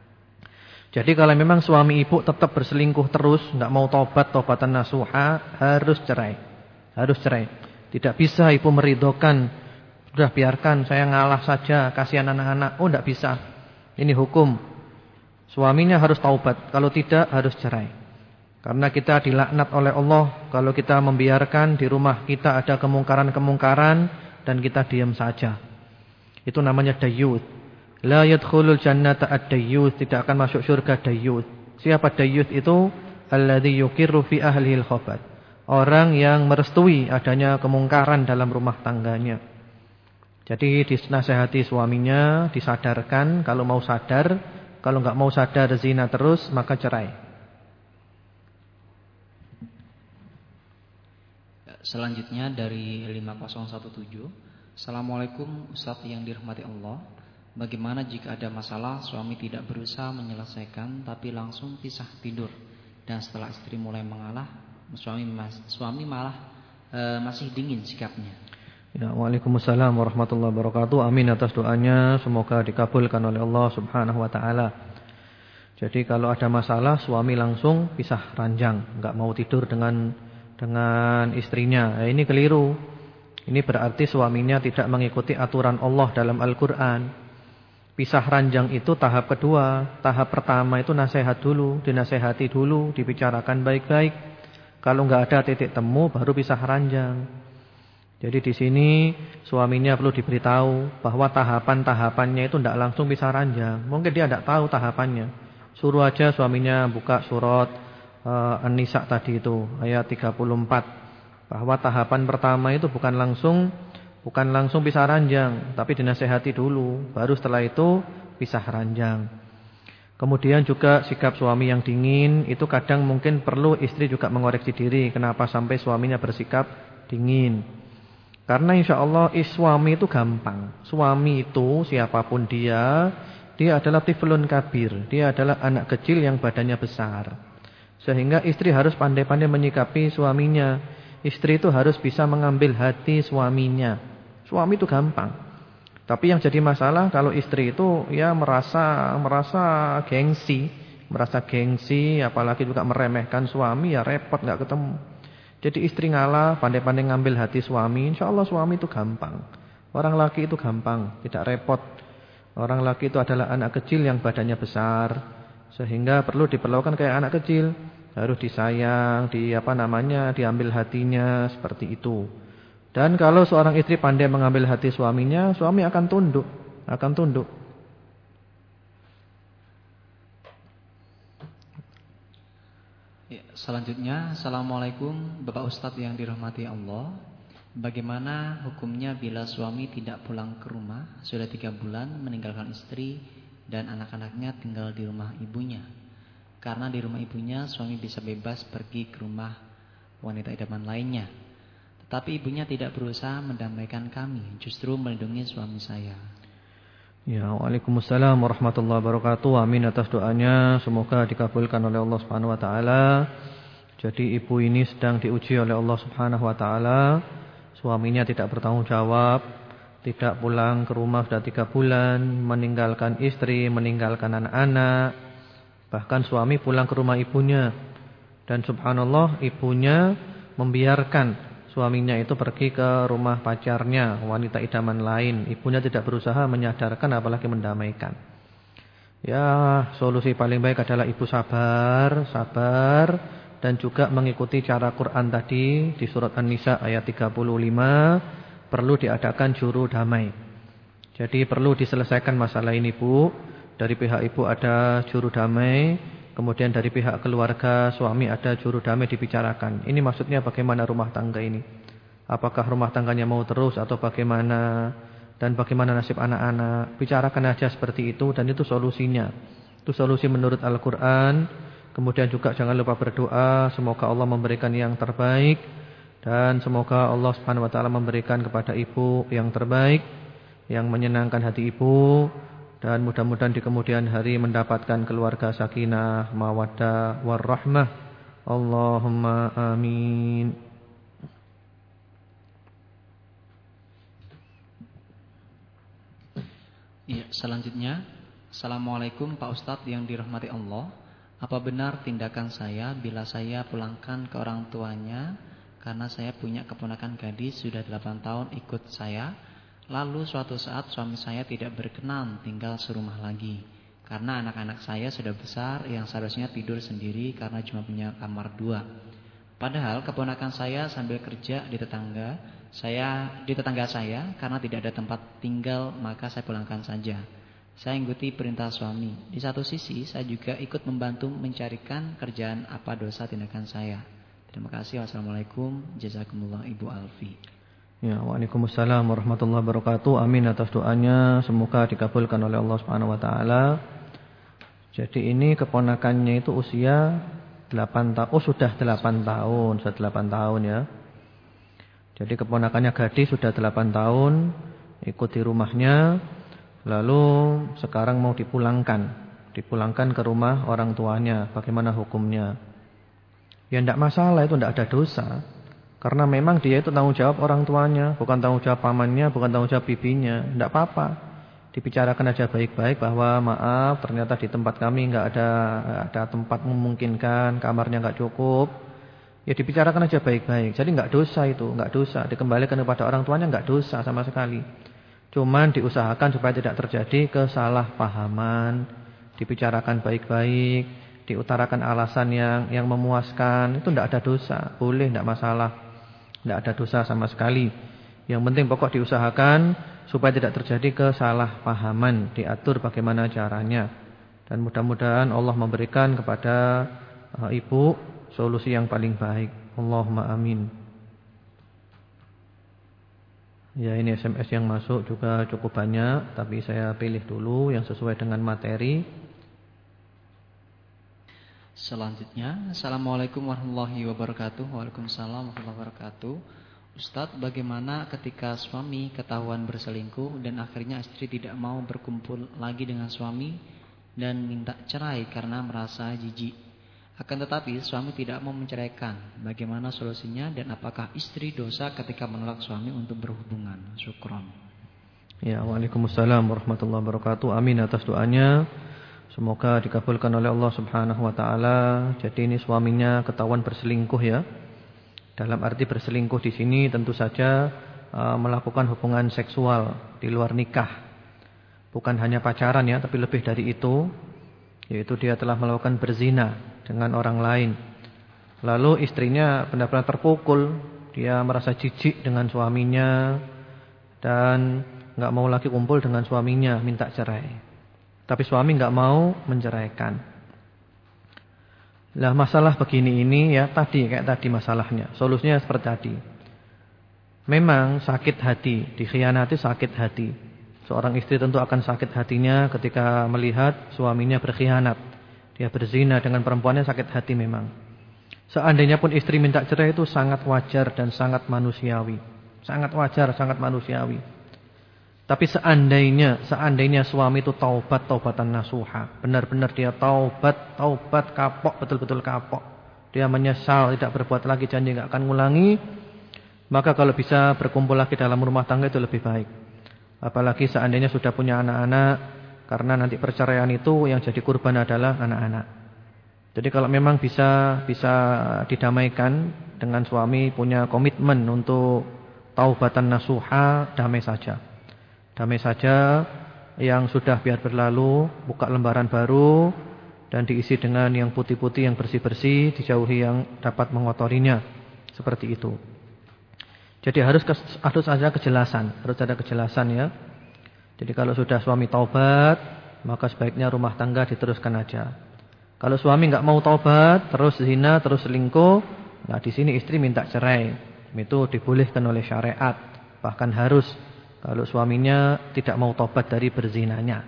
Jadi kalau memang suami ibu tetap berselingkuh terus, enggak mau taubatan nasuha, harus cerai. Harus cerai. Tidak bisa ibu meridhokan, sudah biarkan saya ngalah saja, kasihan anak-anak. Oh, enggak bisa. Ini hukum. Suaminya harus taubat, kalau tidak harus cerai. Karena kita dilaknat oleh Allah kalau kita membiarkan di rumah kita ada kemungkaran-kemungkaran dan kita diam saja. Itu namanya dayyuth. La yadkhulul jannata ad-dayyuth, tidak akan masuk surga dayyuth. Siapa dayyuth itu? Alladzi yuqirru fi ahlihil khabath. Orang yang merestui adanya kemungkaran dalam rumah tangganya. Jadi dinasehati suaminya, disadarkan kalau mau sadar, kalau enggak mau sadar zina terus maka cerai. Selanjutnya dari 5017. Assalamualaikum Ustadz yang dirahmati Allah. Bagaimana jika ada masalah suami tidak berusaha menyelesaikan tapi langsung pisah tidur, dan setelah istri mulai mengalah suami malah masih dingin sikapnya? Ya, Waalaikumsalam warahmatullahi wabarakatuh. Amin atas doanya, semoga dikabulkan oleh Allah Subhanahu wa taala. Jadi kalau ada masalah suami langsung pisah ranjang, enggak mau tidur dengan istrinya. Ini keliru. Ini berarti suaminya tidak mengikuti aturan Allah dalam Al-Qur'an. Pisah ranjang itu tahap kedua. Tahap pertama itu nasihat dulu, dinasehati dulu, dibicarakan baik-baik. Kalau enggak ada titik temu baru pisah ranjang. Jadi di sini suaminya perlu diberitahu bahwa tahapan-tahapannya itu tidak langsung pisah ranjang. Mungkin dia tidak tahu tahapannya. Suruh aja suaminya buka surat An-Nisa tadi itu ayat 34, bahwa tahapan pertama itu bukan langsung pisah ranjang, tapi dinasehati dulu, baru setelah itu pisah ranjang. Kemudian juga sikap suami yang dingin itu kadang mungkin perlu istri juga mengoreksi diri, kenapa sampai suaminya bersikap dingin. Karena insya Allah suami itu gampang. Suami itu siapapun dia adalah tiflun kabir, dia adalah anak kecil yang badannya besar. Sehingga istri harus pandai-pandai menyikapi suaminya. Istri itu harus bisa mengambil hati suaminya. Suami itu gampang. Tapi yang jadi masalah kalau istri itu ya merasa gengsi, apalagi juga meremehkan suami, ya repot enggak ketemu. Jadi istri ngalah, pandai-pandai ngambil hati suami, insyaallah suami itu gampang. Orang laki itu gampang, tidak repot. Orang laki itu adalah anak kecil yang badannya besar. Sehingga perlu diperlakukan kayak anak kecil, harus disayang, diambil hatinya seperti itu. Dan kalau seorang istri pandai mengambil hati suaminya, suami akan tunduk, Ya, selanjutnya, Assalamualaikum Bapak Ustadz yang dirahmati Allah. Bagaimana hukumnya bila suami tidak pulang ke rumah sudah 3 bulan, meninggalkan istri dan anak-anaknya tinggal di rumah ibunya? Karena di rumah ibunya suami bisa bebas pergi ke rumah wanita idaman lainnya, tetapi ibunya tidak berusaha mendamaikan kami, justru melindungi suami saya. Ya, Waalaikumsalam warahmatullahi wabarakatuh. Amin atas doanya, semoga dikabulkan oleh Allah Subhanahu wa taala. Jadi ibu ini sedang diuji oleh Allah Subhanahu wa taala. Suaminya tidak bertanggung jawab, tidak pulang ke rumah sudah 3 bulan, meninggalkan istri, meninggalkan anak-anak. Bahkan suami pulang ke rumah ibunya. Dan subhanallah, ibunya membiarkan suaminya itu pergi ke rumah pacarnya, wanita idaman lain. Ibunya tidak berusaha menyadarkan apalagi mendamaikan. Ya, solusi paling baik adalah ibu sabar dan juga mengikuti cara Quran tadi di surat An-Nisa ayat 35, perlu diadakan juru damai. Jadi perlu diselesaikan masalah ini, Bu. Dari pihak ibu ada juru damai, kemudian dari pihak keluarga suami ada juru damai, dibicarakan. Ini maksudnya bagaimana rumah tangga ini? Apakah rumah tangganya mau terus atau bagaimana? Dan bagaimana nasib anak-anak? Bicarakan aja seperti itu dan itu solusinya. Itu solusi menurut Al-Qur'an. Kemudian juga jangan lupa berdoa, semoga Allah memberikan yang terbaik dan semoga Allah Subhanahu wa taala memberikan kepada ibu yang terbaik, yang menyenangkan hati ibu. Dan mudah-mudahan di kemudian hari mendapatkan keluarga sakinah, mawaddah, warahmah. Allahumma amin. Ya, selanjutnya, Assalamualaikum Pak Ustadz yang dirahmati Allah. Apa benar tindakan saya bila saya pulangkan ke orang tuanya karena saya punya keponakan gadis sudah 8 tahun ikut saya, lalu suatu saat suami saya tidak berkenan tinggal serumah lagi. karena anak-anak saya sudah besar yang seharusnya tidur sendiri karena cuma punya kamar 2. Padahal keponakan saya sambil kerja di tetangga saya karena tidak ada tempat tinggal, maka saya pulangkan saja. Saya ikuti perintah suami. Di satu sisi saya juga ikut membantu mencarikan kerjaan. Apa dosa tindakan saya? Terima kasih. Wassalamualaikum. Jazakumullah Ibu Alfi. Ya, waalaikumsalam warahmatullahi wabarakatuh. Amin atas doanya, semoga dikabulkan oleh Allah Subhanahu wa taala. Jadi ini keponakannya itu usia 8 tahun. Oh, sudah 8 tahun, sudah 8 tahun ya. Jadi keponakannya gadis sudah 8 tahun, ikut di rumahnya. Lalu sekarang mau dipulangkan ke rumah orang tuanya. Bagaimana hukumnya? Ya tidak masalah, itu tidak ada dosa. Karena memang dia itu tanggung jawab orang tuanya, bukan tanggung jawab pamannya, bukan tanggung jawab bibinya. Tidak apa-apa. Dibicarakan aja baik-baik bahwa maaf, ternyata di tempat kami nggak ada tempat memungkinkan, kamarnya nggak cukup. Ya dibicarakan aja baik-baik. Jadi nggak dosa itu, nggak dosa. Dikembalikan kepada orang tuanya nggak dosa sama sekali. Cuman diusahakan supaya tidak terjadi kesalahpahaman, dibicarakan baik-baik, diutarakan alasan yang memuaskan, itu tidak ada dosa, boleh, tidak masalah, tidak ada dosa sama sekali. Yang penting pokok diusahakan supaya tidak terjadi kesalahpahaman, diatur bagaimana caranya, dan mudah-mudahan Allah memberikan kepada ibu solusi yang paling baik. Allahumma amin. Ya, ini SMS yang masuk juga cukup banyak, tapi saya pilih dulu yang sesuai dengan materi. Selanjutnya, Assalamualaikum warahmatullahi wabarakatuh. Waalaikumsalam warahmatullahi wabarakatuh. Ustadz, bagaimana ketika suami ketahuan berselingkuh dan akhirnya istri tidak mau berkumpul lagi dengan suami dan minta cerai karena merasa jijik? Akan tetapi suami tidak mau menceraikan. Bagaimana solusinya dan apakah istri dosa ketika menolak suami untuk berhubungan? Syukron. Ya, waalaikumsalam warahmatullahi wabarakatuh. Amin atas doanya. Semoga dikabulkan oleh Allah Subhanahu wa taala. Jadi ini suaminya ketahuan berselingkuh ya. Dalam arti berselingkuh di sini tentu saja melakukan hubungan seksual di luar nikah. Bukan hanya pacaran ya, tapi lebih dari itu, yaitu dia telah melakukan berzina dengan orang lain. Lalu istrinya benar-benar terpukul, dia merasa jijik dengan suaminya dan enggak mau lagi kumpul dengan suaminya, minta cerai. Tapi suami enggak mau menceraikan. Lah masalah begini ini ya kayak tadi masalahnya. Solusinya seperti tadi. Memang sakit hati, dikhianati sakit hati. Seorang istri tentu akan sakit hatinya ketika melihat suaminya berkhianat. Dia berzina dengan perempuannya, sakit hati memang. Seandainya pun istri minta cerai itu sangat wajar dan sangat manusiawi. Sangat wajar, sangat manusiawi. Tapi seandainya suami itu taubatan nasuha, benar-benar dia taubat kapok, betul-betul kapok. Dia menyesal, tidak berbuat lagi, janji enggak akan ngulangi. Maka kalau bisa berkumpul lagi dalam rumah tangga itu lebih baik. Apalagi seandainya sudah punya anak-anak. Karena nanti perceraian itu yang jadi kurban adalah anak-anak. Jadi kalau memang bisa didamaikan dengan suami punya komitmen untuk taubatan nasuha, damai saja. Damai saja, yang sudah biar berlalu, buka lembaran baru dan diisi dengan yang putih-putih, yang bersih-bersih, dijauhi yang dapat mengotorinya. Seperti itu. Jadi harus ada kejelasan ya. Jadi kalau sudah suami taubat, maka sebaiknya rumah tangga diteruskan aja. Kalau suami enggak mau taubat, terus zina, terus selingkuh, nah di sini istri minta cerai. Itu dibolehkan oleh syariat. Bahkan harus kalau suaminya tidak mau taubat dari berzinanya.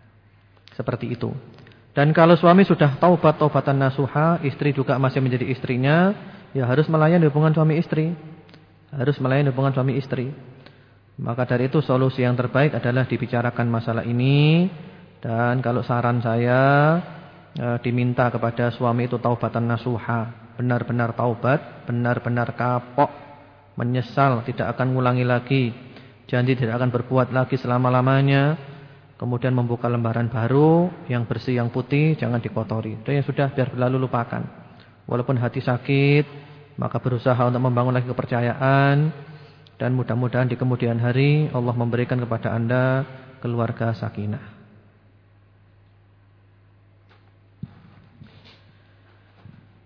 Seperti itu. Dan kalau suami sudah taubatan nasuha, istri juga masih menjadi istrinya, ya harus melayani hubungan suami istri. Harus melayani hubungan suami istri. Maka dari itu solusi yang terbaik adalah dibicarakan masalah ini. Dan kalau saran saya, diminta kepada suami itu taubatan nasuha, benar-benar taubat, benar-benar kapok, menyesal, tidak akan ngulangi lagi, janji tidak akan berbuat lagi selama-lamanya. Kemudian membuka lembaran baru, yang bersih, yang putih, jangan dikotori. Dan yang sudah biar berlalu lupakan. Walaupun hati sakit, maka berusaha untuk membangun lagi kepercayaan. Dan mudah-mudahan di kemudian hari Allah memberikan kepada Anda keluarga sakinah.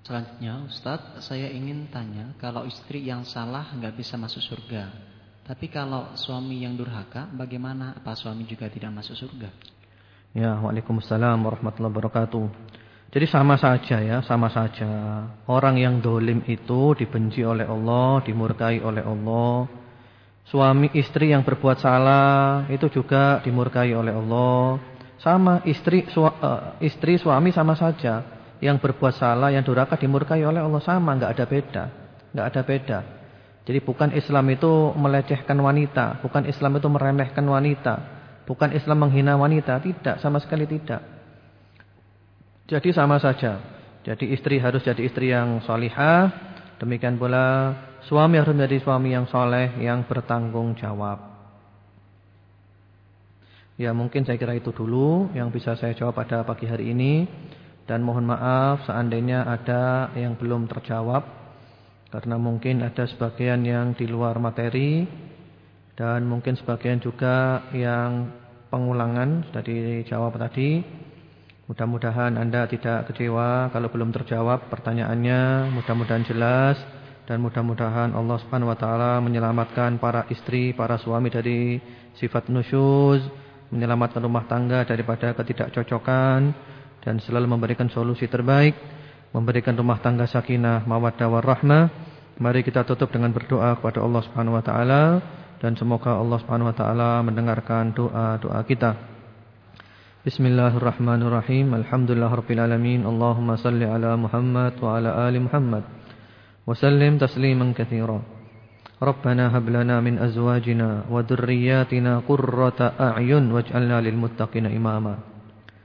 Selanjutnya Ustadz, saya ingin tanya, kalau istri yang salah nggak bisa masuk surga, tapi kalau suami yang durhaka bagaimana? Apa suami juga tidak masuk surga? Ya, waalaikumsalam warahmatullahi wabarakatuh. Jadi sama saja ya, sama saja. Orang yang dolim itu dibenci oleh Allah, dimurkai oleh Allah. Suami istri yang berbuat salah itu juga dimurkai oleh Allah. Sama istri suami sama saja. Yang berbuat salah, yang durhaka dimurkai oleh Allah, sama, enggak ada beda. Enggak ada beda. Jadi bukan Islam itu melecehkan wanita, bukan Islam itu meremehkan wanita, bukan Islam menghina wanita, tidak, sama sekali tidak. Jadi sama saja. Jadi istri harus jadi istri yang salihah, demikian pula suami harus menjadi suami yang soleh, yang bertanggung jawab. Ya, mungkin saya kira itu dulu yang bisa saya jawab pada pagi hari ini. Dan mohon maaf seandainya ada yang belum terjawab, karena mungkin ada sebagian yang di luar materi, dan mungkin sebagian juga yang pengulangan sudah dijawab tadi. Mudah-mudahan Anda tidak kecewa kalau belum terjawab pertanyaannya. Mudah-mudahan jelas, dan mudah-mudahan Allah Subhanahu wa taala menyelamatkan para istri, para suami dari sifat nusyuz, menyelamatkan rumah tangga daripada ketidakcocokan, dan selalu memberikan solusi terbaik, memberikan rumah tangga sakinah, mawaddah warahmah. Mari kita tutup dengan berdoa kepada Allah Subhanahu wa taala, dan semoga Allah Subhanahu wa taala mendengarkan doa-doa kita. Bismillahirrahmanirrahim. Alhamdulillahirabbil alamin. Allahumma shalli ala Muhammad wa ala ali Muhammad wa sallim tasliman katsiran. Rabbana hab lana min azwajina wa dhurriyyatina qurrata a'yun waj'alna lil muttaqina imama.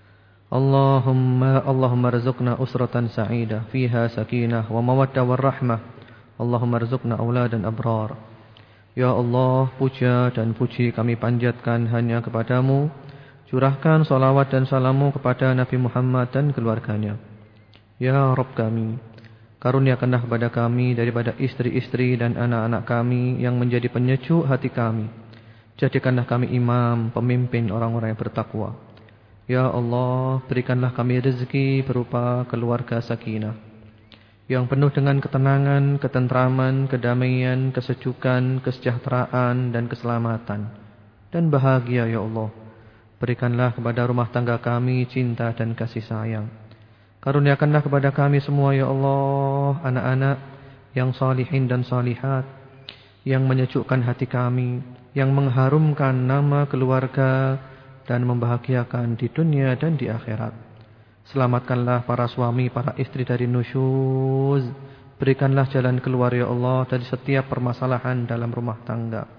Allahumma rizukna usratan sa'idah fiha sakinah wa mawaddah warahmah. Allahumma rizukna auladan abrar. Ya Allah, puja dan puji kami panjatkan hanya kepadamu. Curahkan salawat dan salamu kepada Nabi Muhammad dan keluarganya. Ya Rabb kami, karuniakanlah kepada kami daripada istri-istri dan anak-anak kami yang menjadi penyejuk hati kami. Jadikanlah kami imam, pemimpin orang-orang yang bertakwa. Ya Allah, berikanlah kami rezeki berupa keluarga sakinah yang penuh dengan ketenangan, ketentraman, kedamaian, kesejukan, kesejahteraan, dan keselamatan, dan bahagia. Ya Allah, berikanlah kepada rumah tangga kami cinta dan kasih sayang. Karuniakanlah kepada kami semua, ya Allah, anak-anak yang salihin dan salihat, yang menyejukkan hati kami, yang mengharumkan nama keluarga dan membahagiakan di dunia dan di akhirat. Selamatkanlah para suami, para istri dari nusyuz. Berikanlah jalan keluar, ya Allah, dari setiap permasalahan dalam rumah tangga.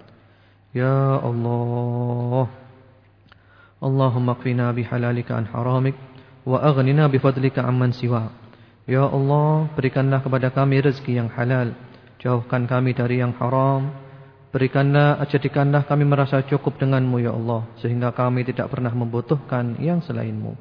Ya Allah, Allahumma qfina bihalalika an haramik, wa aghnina bifadlika amman siwa. Ya Allah, berikanlah kepada kami rezeki yang halal, jauhkan kami dari yang haram. Jadikanlah kami merasa cukup denganmu, ya Allah, sehingga kami tidak pernah membutuhkan yang selainmu.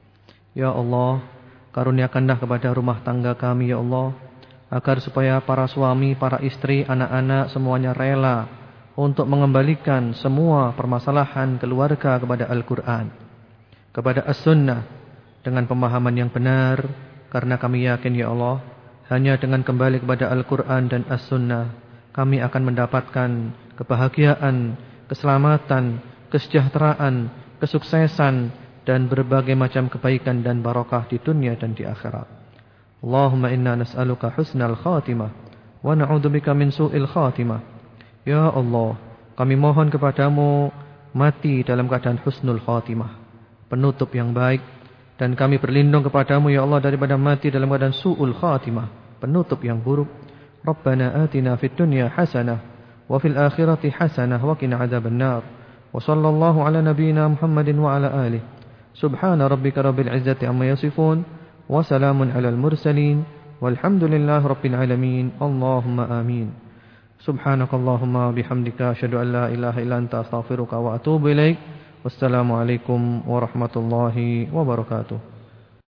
Ya Allah, karuniakanlah kepada rumah tangga kami, ya Allah, agar supaya para suami, para istri, anak-anak semuanya rela untuk mengembalikan semua permasalahan keluarga kepada Al-Quran, kepada As-Sunnah, dengan pemahaman yang benar. Karena kami yakin, ya Allah, hanya dengan kembali kepada Al-Quran dan As-Sunnah kami akan mendapatkan kebahagiaan, keselamatan, kesejahteraan, kesuksesan, dan berbagai macam kebaikan dan barakah di dunia dan di akhirat. Allahumma inna nas'aluka husnal khatimah wa na'udzubika min su'il khatimah. Ya Allah, kami mohon kepadamu mati dalam keadaan husnul khatimah, penutup yang baik, dan kami berlindung kepadamu, ya Allah, daripada mati dalam keadaan su'ul khatimah, penutup yang buruk. Rabbana atina fid dunya hasanah wa fil akhirati hasanah wa qina adzabannar. Wa sallallahu ala nabiyyina Muhammadin wa ala alihi. Subhana rabbika rabbil izzati amma yasifun wa salamun alal mursalin walhamdulillahi rabbil alamin. Allahumma amin. Subhanakallahumma bihamdika asyhadu an la ilaha illa anta astaghfiruka wa atubu ilaik. Wassalamu alaikum warahmatullahi wabarakatuh.